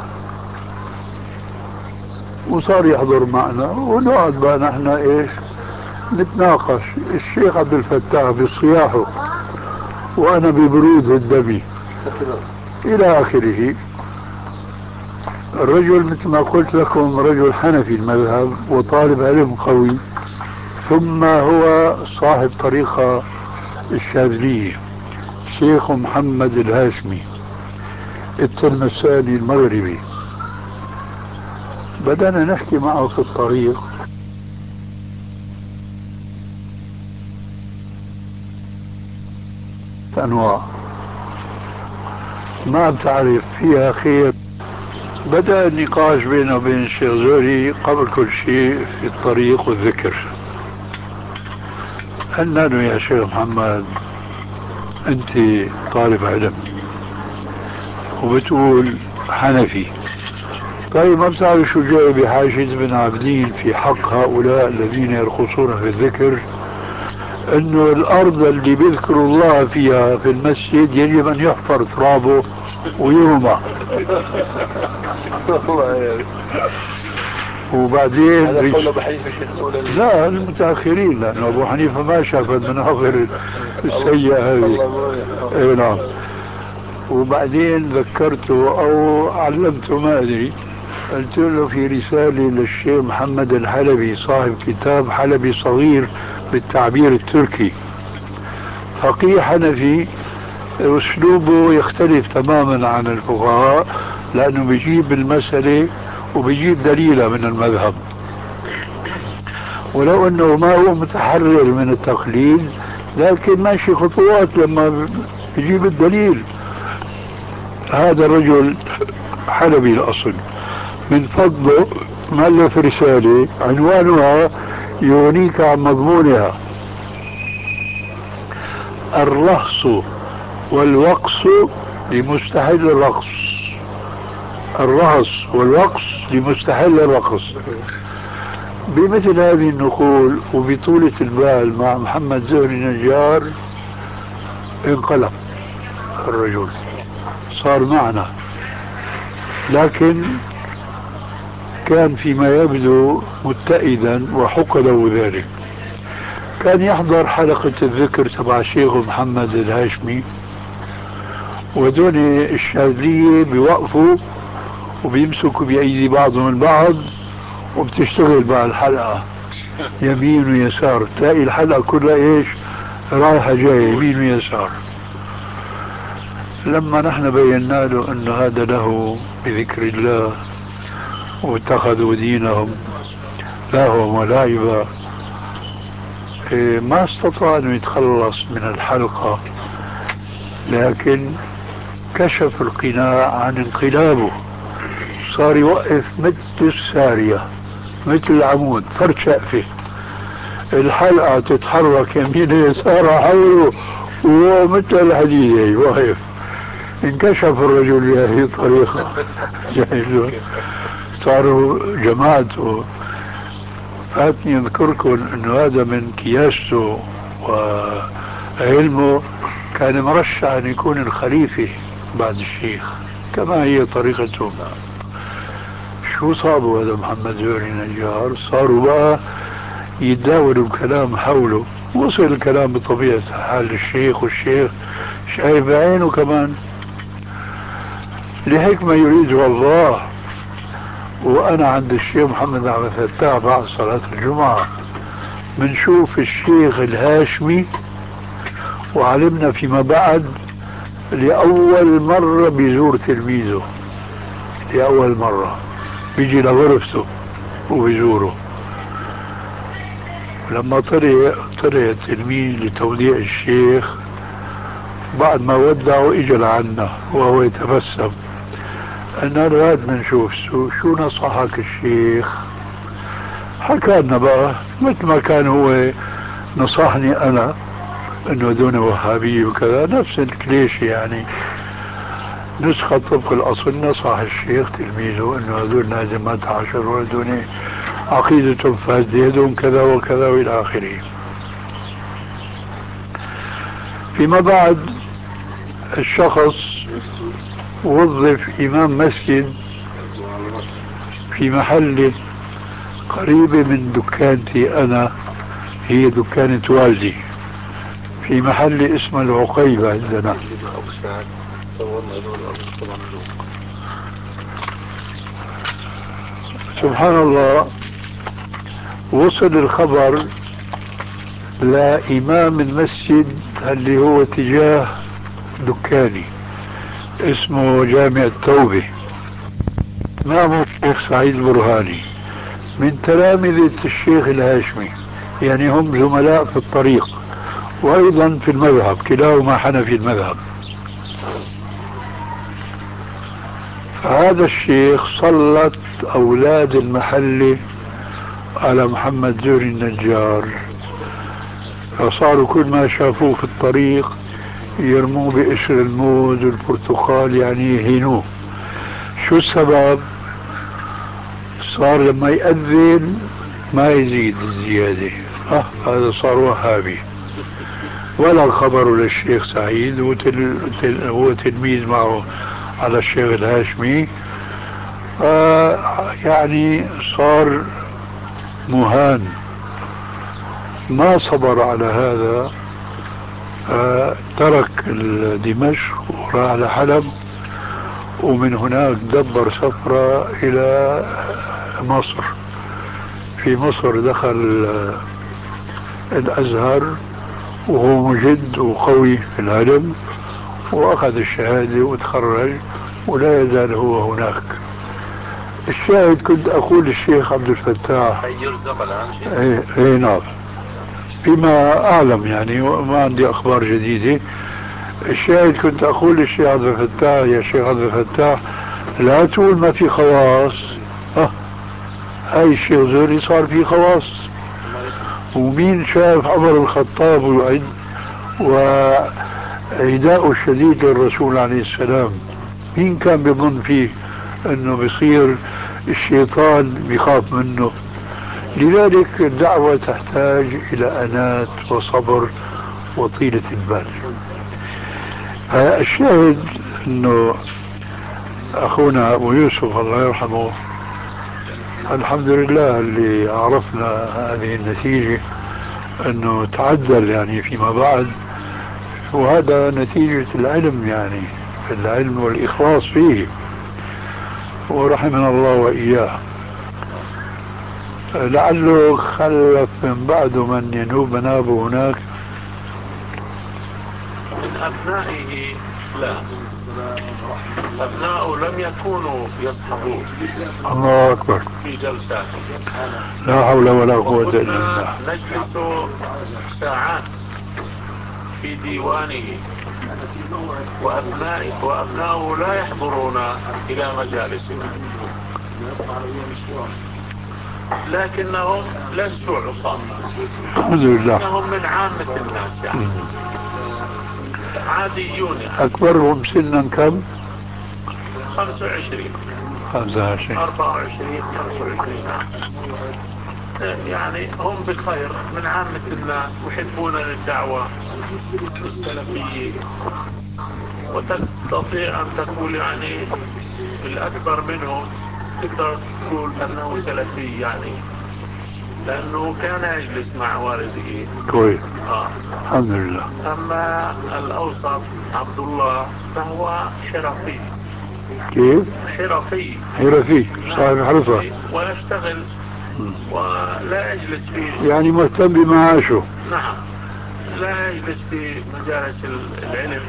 وصار يحضر معنا، ونقعد بقى نحن ايش نتناقش، الشيخ عبد الفتاح بصياحه وانا ببرود الدم الى اخره. الرجل مثل ما قلت لكم رجل حنفي المذهب وطالب علم قوي، ثم هو صاحب طريقة الشاذلية، شيخ محمد الهاشمي التلمساني المغربي. بدأنا نحكي معه في الطريق، أنواع ما بتعرف فيها خير. بدأ النقاش بينه وبين الشيخ زهري قبل كل شيء في الطريق والذكر. قلنا له يا شيخ محمد أنت طالب علم وبتقول حنفي، طيب ما بتعرف شو جاي بحاشية بن عابدين في حق هؤلاء الذين يرخصون في الذكر، انه الارض اللي بيذكروا الله فيها في المسجد يجب ان يحفر ترابه ويرمى. وبعدين هذا قول ابو حنيفه شيخ؟ لا المتاخرين، لانه ابو حنيفه ما شاف المناظر السيئه هذه. اي نعم. وبعدين ذكرته او علمته ما ادري، قلت له في رسالة للشيخ محمد الحلبي صاحب كتاب حلبي صغير بالتعبير التركي، فقيه حنفي، اسلوبه يختلف تماما عن الفقهاء لانه بيجيب المسألة وبيجيب دليلة من المذهب، ولو انه ما هو متحرر من التقليد لكن ماشي خطوات لما بيجيب الدليل. هذا الرجل حلبي الاصل، من فضله مؤلف رسالة عنوانها يغنيك عن مضمونها: الرقص والوقص لمستحل الرقص. الرقص والوقص لمستحل الرقص. بمثل هذه النقول وبطولة البال مع محمد زهري نجار انقلب الرجل، صار معنا، لكن كان فيما يبدو متئدا وحق له ذلك. كان يحضر حلقة الذكر تبع الشيخ محمد الهاشمي، ودون الشاذلية بيوقفوا وبيمسكوا بأيدي بعضهم البعض وبتشتغل بقى الحلقة يمين ويسار، تلاقي الحلقة كلها ايش رايحة جاية يمين ويسار. لما نحن بينا له انه هذا له بذكر الله واتخذوا دينهم لهوا ولعبا، ما استطاع انه يتخلص من الحلقة، لكن كشف القناع عن انقلابه، صار يوقف مثل السارية مثل العمود فرد شقفة، الحلقة تتحرك يمين يسار حوله وهو مثل الحديد واقف. انكشف الرجل بهذه الطريقة صاروا جماعته. فاتني اذكركم انه هذا من كياسته وعلمه كان مرشح ان يكون الخليفة بعد الشيخ كما هي طريقته. شو صابوا هذا محمد زهري نجار؟ صاروا بقى يتداولوا الكلام حوله، وصل الكلام بطبيعة حال الشيخ، والشيخ شايف بعينه كمان لحكمة يريدها الله. وانا عند الشيخ محمد عبد الفتاح بعد صلاة الجمعة بنشوف الشيخ الهاشمي، وعلمنا فيما بعد لأول مرة بيزور تلميذه، لأول مرة بيجي لغرفته وبيزوره. لما طلع التلميذ لتوديع الشيخ بعد ما ودعه اجى لعنا وهو يتبسم، قلنا له هاد بنشوف شو نصحك الشيخ؟ حكى لنا بقى مثل ما كان هو نصحني انا انه دون وهابية وكذا، نفس الكليشة يعني، نسخة طبق الاصل. نصح الشيخ تلميذه انه هذول لازم ما تعاشروا دون عقيدة فاسدة كذا وكذا وإلى آخره. فيما بعد الشخص وظف إمام مسجد في محل قريبة من دكانتي أنا، هي دكانة والدي، في محل اسمه العقيبة عندنا. سبحان الله، وصل الخبر لإمام المسجد اللي هو تجاه دكاني، اسمه جامع التوبة، إمامه الشيخ سعيد البرهاني من تلامذة الشيخ الهاشمي، يعني هم زملاء في الطريق وأيضا في المذهب، كلاهما حنفي المذهب. فهذا الشيخ سلط أولاد المحلة على محمد زهري النجار، فصاروا كل ما شافوه في الطريق يرموه بقشر الموز والبرتقال، يعني يهينوه. شو السبب؟ صار لما يأذن ما يزيد الزيادة، هذا صار وهابي. ولا خبر للشيخ سعيد، هو تلميذ معه على الشيخ الهاشمي، يعني صار مهان. ما صبر على هذا، ترك دمشق وراح لحلب، ومن هناك دبر سفرة إلى مصر. في مصر دخل الأزهر وهو مجد وقوي في العلم، وأخذ الشهادة وتخرج، ولا يزال هو هناك. الشاهد كنت أقول للشيخ عبد الفتاح يرزق الآن شيء؟ ايه نعم، فيما أعلم يعني، وما عندي أخبار جديدة. الشاهد كنت أقول للشيخ عبد الفتاح: يا شيخ عبد الفتاح، لا تقول ما في خواص، هاي الشيخ زهري صار في خواص. ومين شاف عمر الخطاب وعداء الشديد للرسول عليه السلام، مين كان بيظن فيه انه بيصير الشيطان بيخاف منه؟ لذلك الدعوة تحتاج الى انات وصبر وطيلة البال. الشاهد انه اخونا ابو يوسف الله يرحمه، الحمد لله اللي عرفنا هذه النتيجة انه تعدل يعني فيما بعد، وهذا نتيجة العلم، يعني العلم والإخلاص فيه، ورحمنا الله وإياه. لعله خلف من بعده من ينوب منابه هناك من أبنائه. لا، أبناؤه لم يكونوا يصحبون. الله أكبر، في جلساته لا حول ولا قوة إلا بالله. نجلس ساعات في ديوانه، وأبناؤه لا يحضرون إلى مجالسنا، لكنهم ليسوا عصاة، الحمد لله، إنهم من عامة الناس، يعني عاديون. يعني أكبرهم سنا كم؟ 25 25 24 25. يعني هم بخير من عامة الناس، محبون للدعوة السلفية، وتستطيع أن تقول يعني الأكبر منهم تقدر تقول أنه سلفي، يعني لأنه كان يجلس مع والده كويس. الحمد لله. أما الأوسط عبد الله فهو حرفي. كيف؟ حرفي صاحب حرفة، ويشتغل ولا يجلس في، يعني مهتم بمعاشه. نعم، لا يجلس في مجالس العلم،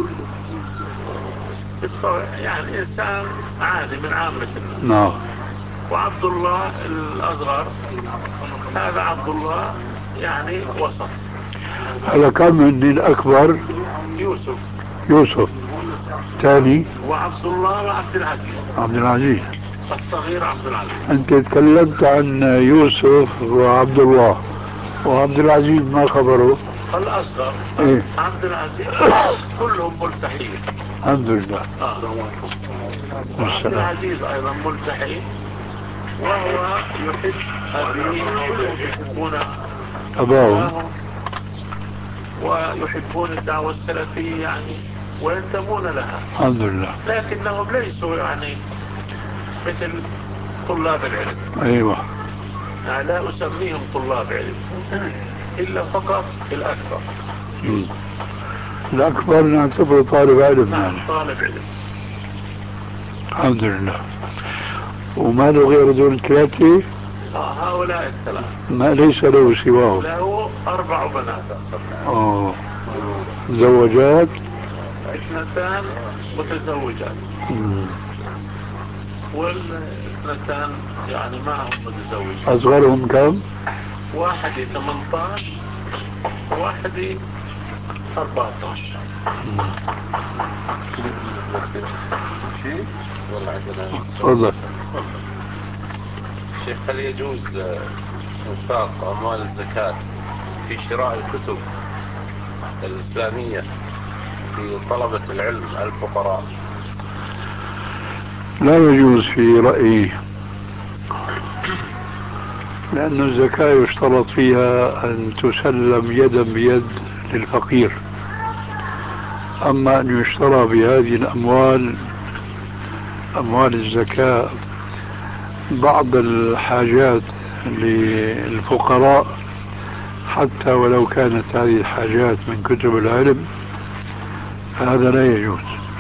يعني إنسان عادي من عامة الناس. نعم. وعبد الله الأصغر، هذا عبد الله يعني وسط. هلا كم من الأكبر؟ يوسف ثاني، وعبد الله وعبد العزيز. عبد العزيز الصغير عبد العزيز. أنت تكلمت عن يوسف وعبد الله، وعبد العزيز ما خبره؟ الأصغر إيه؟ عبد العزيز كلهم ملتحين الحمد لله. وعبد العزيز أيضا ملتحي، وهو يحب أبيه كلهم يحبون أباهم ويحبون الدعوة السلفية يعني وينتمون لها، الحمد لله. لكنهم ليسوا يعني مثل طلاب العلم. أيوة. يعني لا أسميهم طلاب علم إلا فقط الأكبر. الأكبر نعتبره طالب علم يعني. طالب علم. الحمد لله. وما له غير دول الثلاثة؟ هؤلاء الثلاثة. ما ليس له سواهم. له 4 بنات. زوجات؟ 2 متزوجات. وال2 يعني معهم متزوجات. أصغرهم كم؟ واحدة 18 وواحدة 14. تفضل. شيخ، هل يجوز انفاق أموال الزكاة في شراء الكتب الإسلامية في طلبة العلم الفقراء؟ لا يجوز في رأيي، لأن الزكاة يشترط فيها أن تسلم يدا بيد للفقير. أما أن يشترى بهذه الأموال، أموال الزكاة، بعض الحاجات للفقراء حتى ولو كانت هذه الحاجات من كتب العلم، هذا لا يجوز.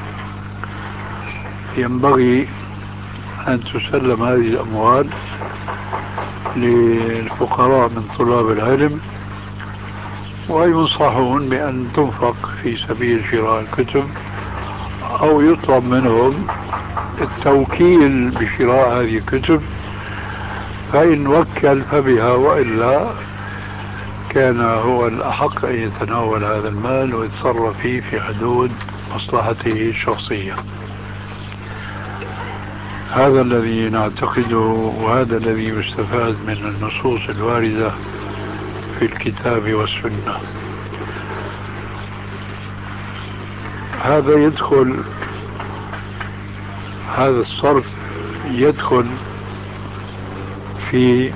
ينبغي أن تسلم هذه الأموال للفقراء من طلاب العلم، وينصحون بأن تنفق في سبيل شراء الكتب، أو يطلب منهم التوكيل بشراء هذه الكتب، فإن وكل فبها، وإلا كان هو الأحق أن يتناول هذا المال ويتصرف فيه في حدود مصلحته الشخصية. هذا الذي نعتقده، وهذا الذي يستفاد من النصوص الواردة في الكتاب والسنة. هذا يدخل، هذا الصرف يدخل في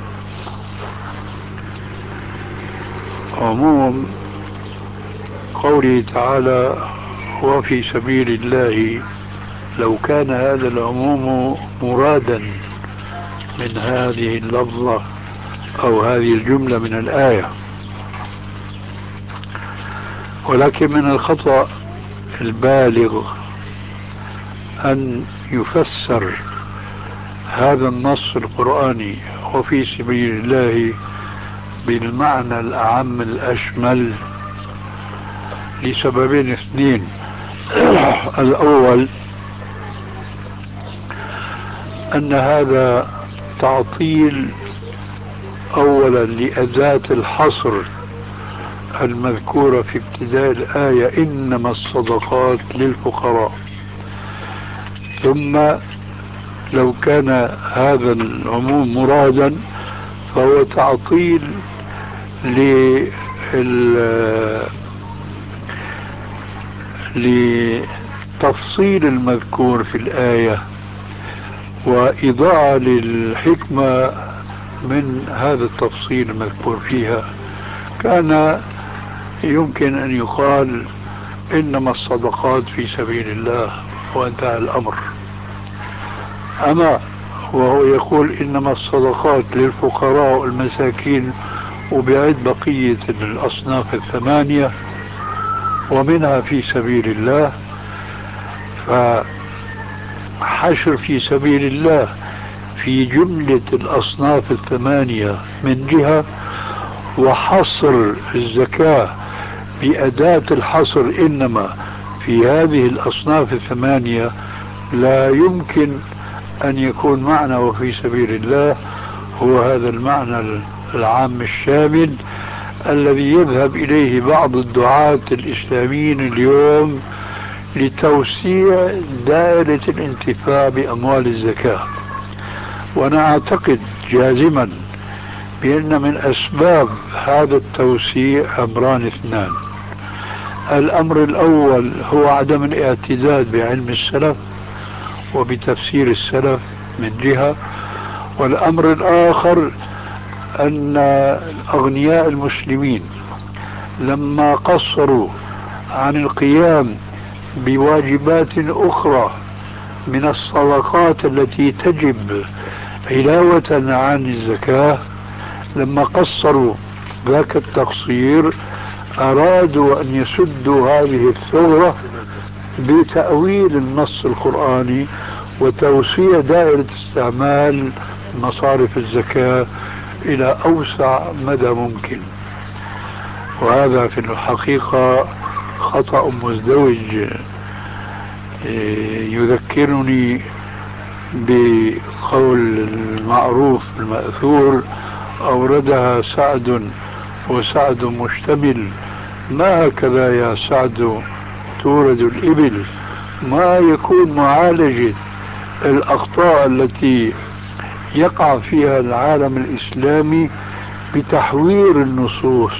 عموم قوله تعالى: وفي سبيل الله. لو كان هذا العموم مرادا من هذه اللفظة أو هذه الجملة من الآية، ولكن من الخطأ البالغ أن يفسر هذا النص القرآني وفي سبيل الله بالمعنى الأعم الأشمل، لسببين اثنين. الأول أن هذا تعطيل أولا لأداة الحصر المذكورة في ابتداء الآية: إنما الصدقات للفقراء. ثم لو كان هذا العموم مرادا، فهو تعطيل لتفصيل المذكور في الآية، وإضاعة للحكمة من هذا التفصيل المذكور فيها. كان يمكن أن يقال إنما الصدقات في سبيل الله وانتهى الأمر. أما وهو يقول إنما الصدقات للفقراء والمساكين، وبعد بقية الأصناف 8 ومنها في سبيل الله، فحشر في سبيل الله في جملة الأصناف 8 من جهة، وحصر الزكاة بأداة الحصر إنما في هذه الأصناف 8، لا يمكن أن يكون معنى وفي سبيل الله هو هذا المعنى العام الشامل الذي يذهب إليه بعض الدعاة الإسلاميين اليوم لتوسيع دائرة الانتفاع بأموال الزكاة. وأنا أعتقد جازما بأن من أسباب هذا التوسيع أمران اثنان. الأمر الأول هو عدم الاعتداد بعلم السلف وبتفسير السلف من جهة، والأمر الآخر أن أغنياء المسلمين لما قصروا عن القيام بواجبات أخرى من الصدقات التي تجب علاوة عن الزكاة، لما قصروا ذاك التقصير أرادوا أن يسدوا هذه الثغرة بتأويل النص القرآني وتوسيع دائرة استعمال مصارف الزكاة إلى أوسع مدى ممكن. وهذا في الحقيقة خطأ مزدوج يذكرني بقول المعروف المأثور أوردها سعد وسعد مشتمل، ما هكذا يا سعد تورد الإبل. ما يكون معالجة الأخطاء التي يقع فيها العالم الإسلامي بتحوير النصوص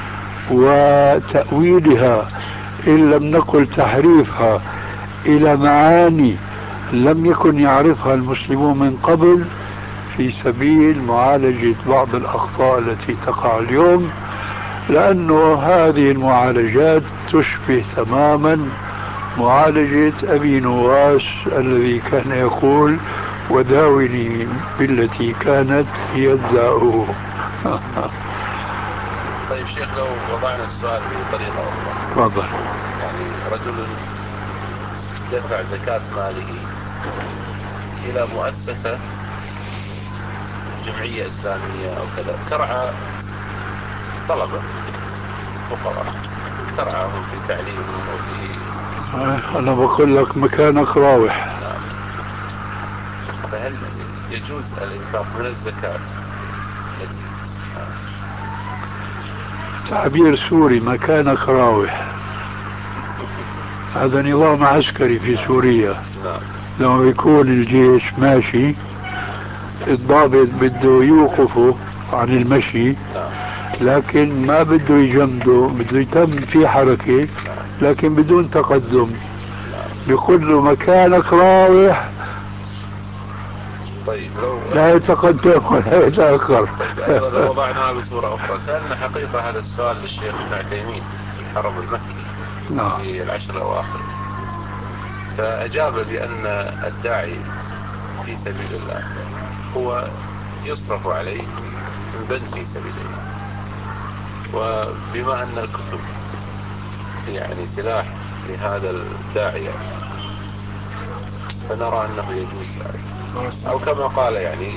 وتأويلها، إن لم نقل تحريفها، إلى معاني لم يكن يعرفها المسلمون من قبل، في سبيل معالجة بعض الأخطاء التي تقع اليوم. لأنه هذه المعالجات تشبه تماما معالجة أبي نواس الذي كان يقول وداوني بالتي كانت هي الداء. طيب شيخ، لو وضعنا السؤال بطريقة أخرى. تفضل. يعني رجل دفع زكاة ماله إلى مؤسسة جمعية إسلامية أو كذا، ترعى طلبة فقراء، ترعاهم في تعليمهم وفي، أنا بقول لك مكانك راوح. فهل يجوز الإنفاق من الزكاة؟ تعبير سوري، مكانك راوح، هذا نظام عسكري في سوريا. لما بيكون الجيش ماشي، الضابط بده يوقفه عن المشي، لكن ما بده يجمده، بده يتم في حركة لكن بدون تقدم. بيقول له مكانك راوح، طيب لا يتقدم ولا يتأخر. لو وضعناها بصورة أخرى، سألنا حقيقة هذا السؤال للشيخ ابن عثيمين في الحرم المكي في العشر الأواخر، فأجاب بأن الداعي في سبيل الله هو يصرف عليه من بند في سبيل الله، وبما أن الكتب يعني سلاح لهذا الداعية فنرى أنه يجوز ذلك، أو كما قال يعني.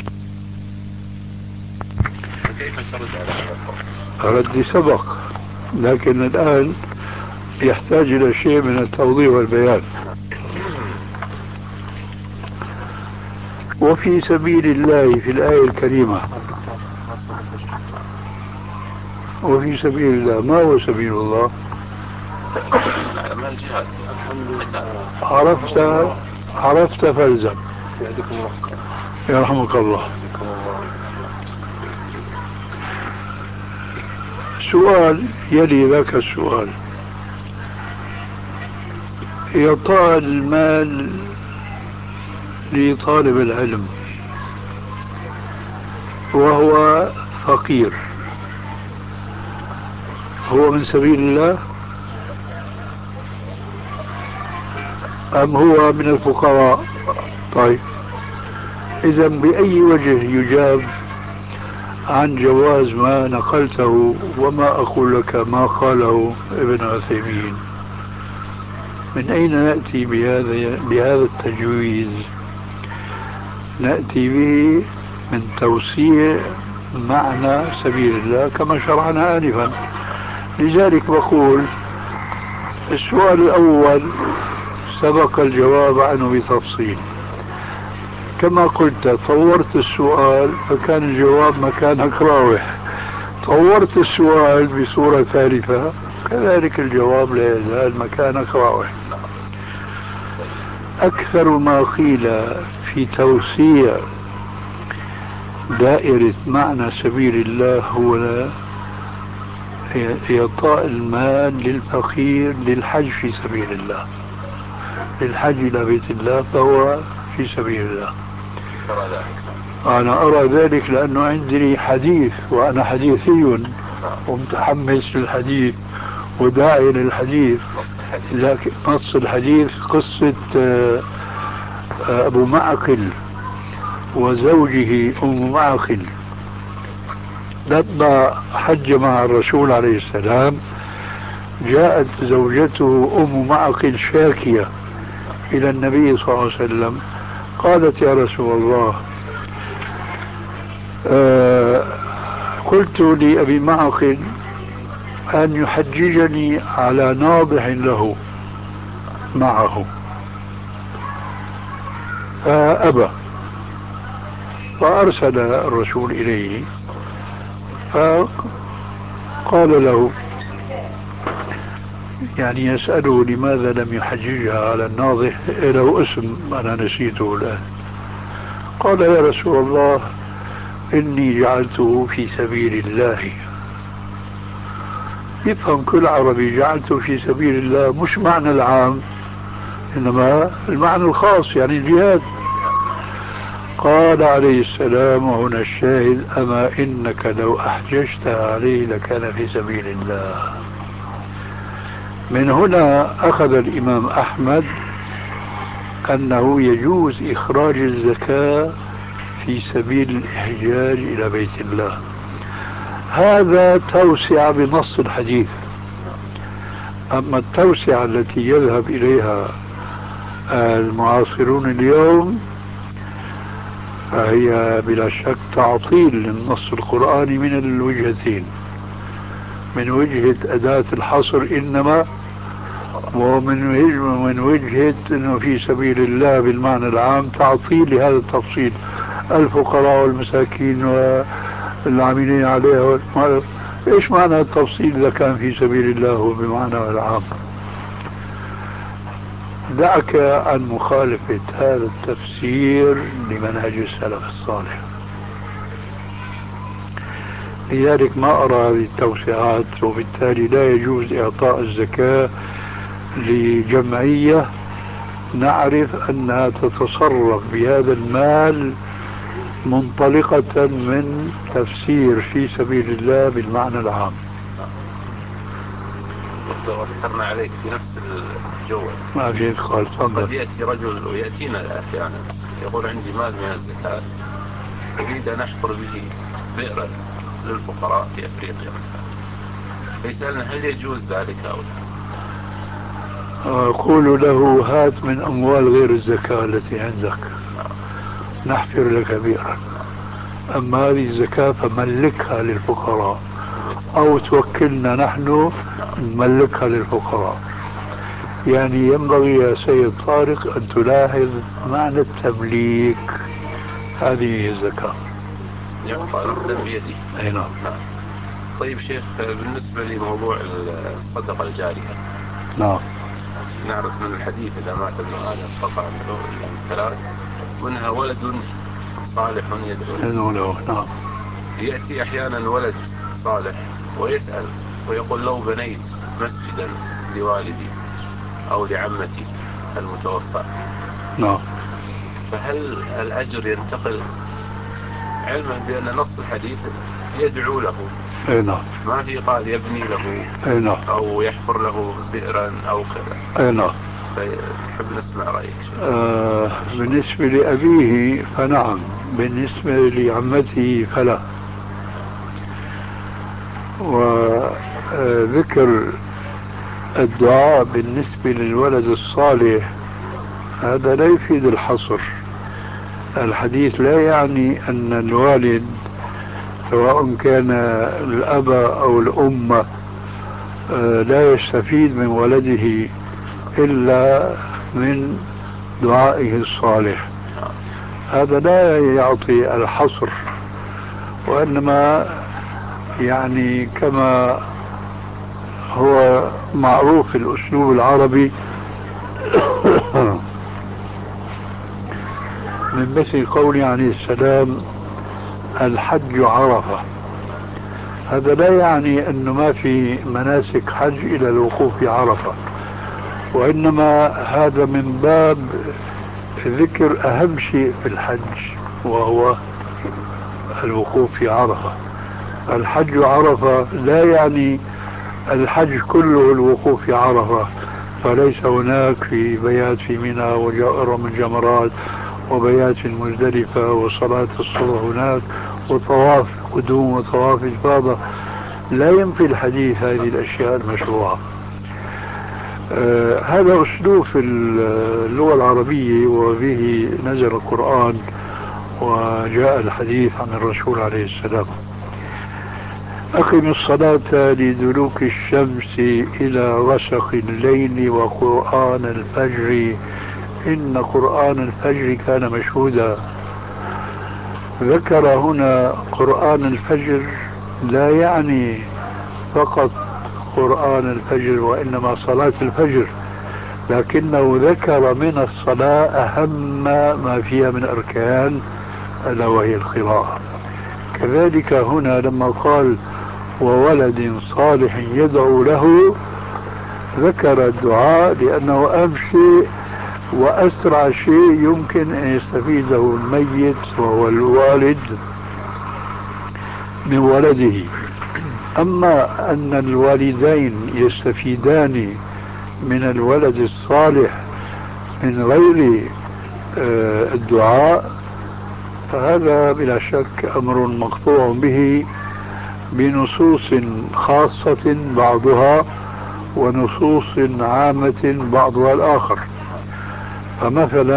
كيف ترد على هذا القول؟ ردي سبق، لكن الآن يحتاج إلى شيء من التوضيح والبيان. وفي سبيل الله في الآية الكريمة، وفي سبيل الله، ما هو سبيل الله؟ عرفت فالزم. يرحمك الله. سؤال يلي ذاك السؤال: إعطاء المال لطالب العلم وهو فقير هو من سبيل الله أم هو من الفقراء؟ طيب، إذا بأي وجه يجاب عن جواز ما نقلته، وما أقول لك ما قاله ابن عثيمين؟ من أين نأتي بهذا التجويز؟ نأتي به من توسيع معنى سبيل الله كما شرعنا آنفا. لذلك بقول السؤال الأول سبق الجواب عنه بتفصيل. كما قلت طورت السؤال فكان الجواب مكانك راوح، طورت السؤال بصورة ثالثة كذلك الجواب لا يزال مكانك راوح. أكثر ما قيل في توسيع دائرة معنى سبيل الله هو إعطاء المال للفقير للحج في سبيل الله، للحج إلى بيت الله فهو في سبيل الله. أنا أرى ذلك لأنه عندي حديث وأنا حديثي ومتحمس للحديث وداعي للحديث. لكن نص الحديث قصة أبو معقل وزوجه أم معقل لما حج مع الرسول عليه السلام. جاءت زوجته أم معقل شاكية إلى النبي صلى الله عليه وسلم، قالت يا رسول الله قلت لأبي معقل أن يحججني على ناضح له معه فأبى، فأرسل الرسول إليه فقال له يعني يسأله لماذا لم يحججها على الناضح، له اسم أنا نسيته الآن. قال يا رسول الله إني جعلته في سبيل الله. يفهم كل عربي جعلته في سبيل الله مش معنى العام إنما المعنى الخاص يعني الجهاد. قال عليه السلام وهنا الشاهد أما إنك لو أحججتها عليه لكان في سبيل الله. من هنا أخذ الإمام أحمد أنه يجوز إخراج الزكاة في سبيل الإحجاج إلى بيت الله. هذا توسع بنص الحديث. أما التوسعة التي يذهب إليها المعاصرون اليوم فهي بلا شك تعطيل للنص القرآني من الوجهتين، من وجهة أداة الحصر إنما، ومن وجهة أنه في سبيل الله بالمعنى العام تعطيل لهذا التفصيل، الفقراء والمساكين والعاملين عليها. إيش معنى التفصيل إذا كان في سبيل الله بمعنى العام؟ دعك عن مخالفة هذا التفسير لمنهج السلف الصالح. لذلك ما أرى هذه التوسعات، وبالتالي لا يجوز إعطاء الزكاة لجمعية نعرف أنها تتصرف بهذا المال منطلقة من تفسير في سبيل الله بالمعنى العام. وذكرنا عليك في نفس الجو ما في إدخال. قد يأتي رجل ويأتينا أحيانا يقول عندي مال من الزكاة أريد أن أحفر به بئرا للفقراء في أفريقيا، فيسألنا هل يجوز ذلك أو لا؟ أقول له هات من أموال غير الزكاة التي عندك نحفر لك بئرا، أما هذه الزكاة فملكها للفقراء أو توكلنا نحن نملكها للفقراء. يعني ينبغي يا سيد طارق أن تلاحظ معنى التمليك، هذه الزكاة يبقى نقدم بيدي. أي نعم. طيب شيخ، بالنسبة لموضوع الصدقة الجارية، نعم، نعرف من الحديث إذا مات ابن آدم قطع عنه ثلاث منها ولد صالح يدعو له. نعم. يأتي أحيانا ولد صالح ويسأل ويقول لو بنيت مسجدا لوالدي أو لعمتي المتوفى، نعم، فهل الأجر ينتقل، علما بأن نص الحديث يدعو له؟ أي نعم. ما في قال يبني له أي نعم أو يحفر له بئرا أو كذا. أي نعم. فحب نسمع رأيك. بالنسبة لأبيه فنعم، بالنسبة لعمته فلا. وذكر الدعاء بالنسبة للولد الصالح هذا لا يفيد الحصر. الحديث لا يعني أن الوالد سواء كان الأب أو الأم لا يستفيد من ولده إلا من دعائه الصالح. هذا لا يعطي الحصر، وإنما يعني كما هو معروف في الأسلوب العربي من مثل قول عليه السلام الحج عرفة. هذا لا يعني أنه ما في مناسك حج إلى الوقوف في عرفة، وإنما هذا من باب ذكر أهم شيء في الحج وهو الوقوف في عرفة. الحج عرفة لا يعني الحج كله الوقوف في عرفة، فليس هناك في بيات في منى ورمي الجمرات وبيات في المزدلفة وصلاة الصبح هناك وطواف قدوم وطواف إفاضة. لا ينفي الحديث هذه الأشياء المشروعة. هذا أسلوب في اللغة العربية، وبه نزل القرآن وجاء الحديث عن الرسول عليه السلام. أقم الصلاة لدلوك الشمس إلى غسق الليل وقرآن الفجر إن قرآن الفجر كان مشهودا. ذكر هنا قرآن الفجر لا يعني فقط قرآن الفجر وإنما صلاة الفجر، لكنه ذكر من الصلاة أهم ما فيها من أركان ألا وهي القراءة. كذلك هنا لما قال وولد صالح يدعو له ذكر الدعاء، لأنه أهم شيء وأسرع شيء يمكن أن يستفيده الميت وهو الوالد من ولده. أما أن الوالدين يستفيدان من الولد الصالح من غير الدعاء فهذا بلا شك أمر مقطوع به بنصوص خاصة بعضها ونصوص عامة بعضها الآخر. فمثلا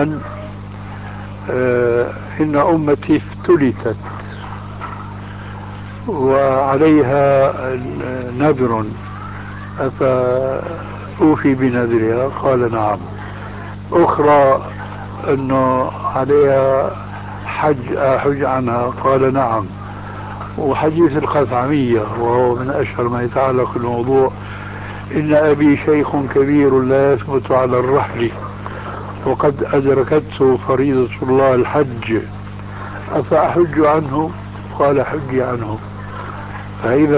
إن أمتي افتلتت وعليها نذر أفأوفي بنذرها؟ قال نعم. أخرى أنه عليها حج عنها؟ قال نعم. وحديث الخثعمية وهو من أشهر ما يتعلق بالموضوع إن أبي شيخ كبير لا يثبت على الرحل وقد أدركته فريضة الله الحج أفأحج عنه؟ قال حجي عنه. فإذا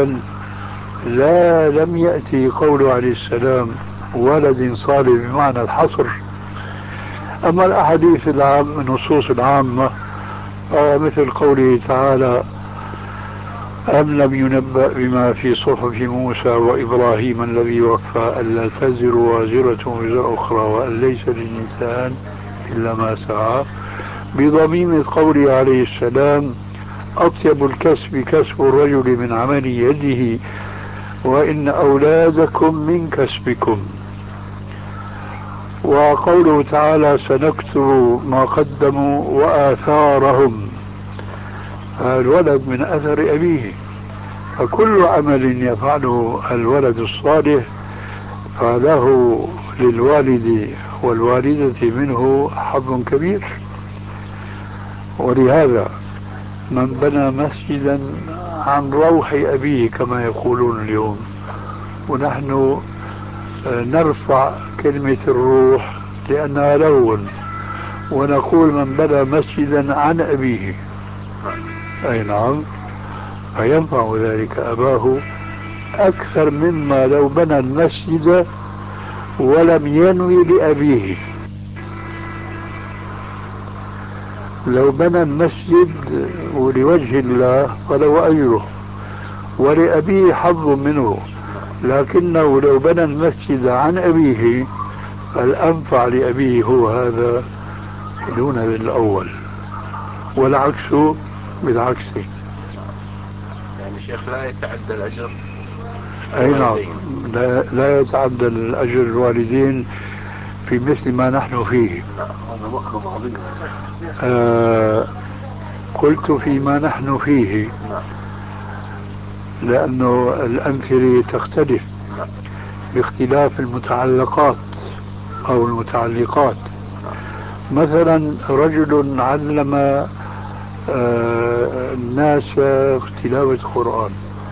لم يأتي قوله عليه السلام ولد صالح بمعنى الحصر. أما الأحاديث النصوص العامة مثل قوله تعالى أم لم ينبأ بما في صحف موسى وإبراهيم الذي وفى ألا تزر وازرة وزر أخرى وأن ليس للإنسان إلا ما سعى، بضميم قوله عليه السلام أطيب الكسب كسب الرجل من عمل يده وإن أولادكم من كسبكم. وقوله تعالى سنكتب ما قدموا وآثارهم، الولد من أثر أبيه. فكل عمل يفعله الولد الصالح فله للوالد والوالدة منه حظ كبير. ولهذا من بنى مسجدا عن روح أبيه كما يقولون اليوم، ونحن نرفع كلمة الروح لأنها لون، ونقول من بنى مسجدا عن أبيه، أي نعم، فينفع ذلك أباه أكثر مما لو بنى المسجد ولم ينوي لأبيه. لو بنى المسجد ولوجه الله فله أجره ولأبيه حظ منه، لكنه لو بنى المسجد عن أبيه فالأنفع لأبيه هو هذا دون الأول، والعكس بالعكس. يعني شيخ لا يتعدى الأجر؟ أي نعم، لا يتعدى الأجر الوالدين في مثل ما نحن فيه. هذا مخرج عظيم. قلت فيما نحن فيه لأنه الأمثلة تختلف باختلاف المتعلقات أو المتعلقات. مثلا رجل علم الناس تلاوة القرآن،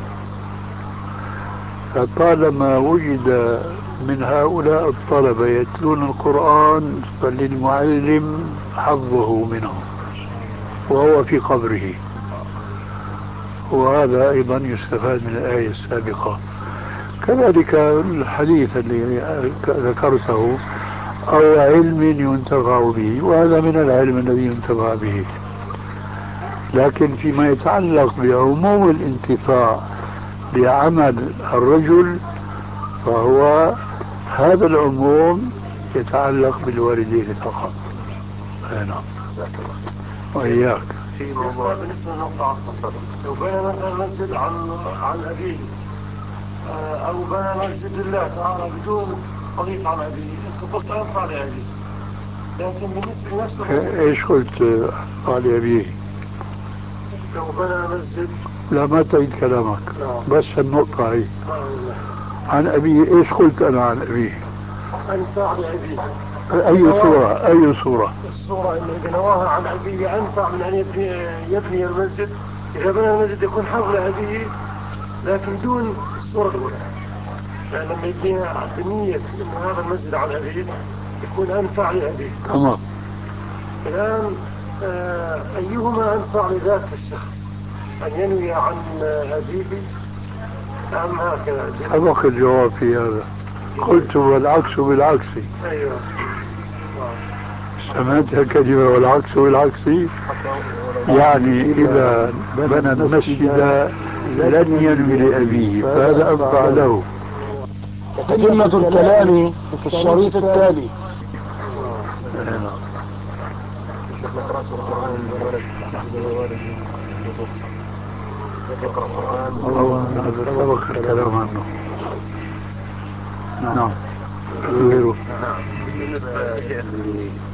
فطالما وجد من هؤلاء الطلبة يتلون القرآن فللمعلم حظه منه وهو في قبره. وهذا أيضا يستفاد من الآية السابقة. كذلك الحديث الذي ذكرته أو علم ينتفع به، وهذا من العلم الذي ينتفع به. لكن فيما يتعلق بعموم الانتفاع بعمل الرجل فهو هذا العموم يتعلق بالوالدين فقط. نعم. وإياك. في موضوع بالنسبة للنقطة لو بنى مثلا مسجد عن أبيه أو بنى مسجد لله تعالى بدون قضية عن أبيه، أنت قلت أنفع لأبيه، لكن بالنسبة لنفسه إيش قلت أنفع لأبيه؟ لو بنى مسجد. لا ما تعيد كلامك. بس النقطة هي عن أبيه. إيش قلت أنا عن أبيه؟ أنفع لأبيه. أي صورة؟ أي صورة؟ الصورة إنه إذا نواها عن أبيه أنفع من أن يبني المسجد. إذا بنى المسجد يكون حول أبيه لكن دون الصورة الأولى، يعني لما يبني بنية إن هذا المسجد عن أبيه يكون أنفع لأبيه. تمام. الآن أيهما أنفع لذاك الشخص، أن ينوي عن أبيه أم هكذا؟ سبق الجواب في هذا. قلت والعكس بالعكس. أيوه. سمعت الكلمة والعكس بالعكس، يعني إذا بنى المسجد لن ينوي لأبيه فهذا أنفع له. تتمة الكلام في الشريط التالي. هذا سبق الكلام عنه. نعم. غيره. بالنسبة يا شيخ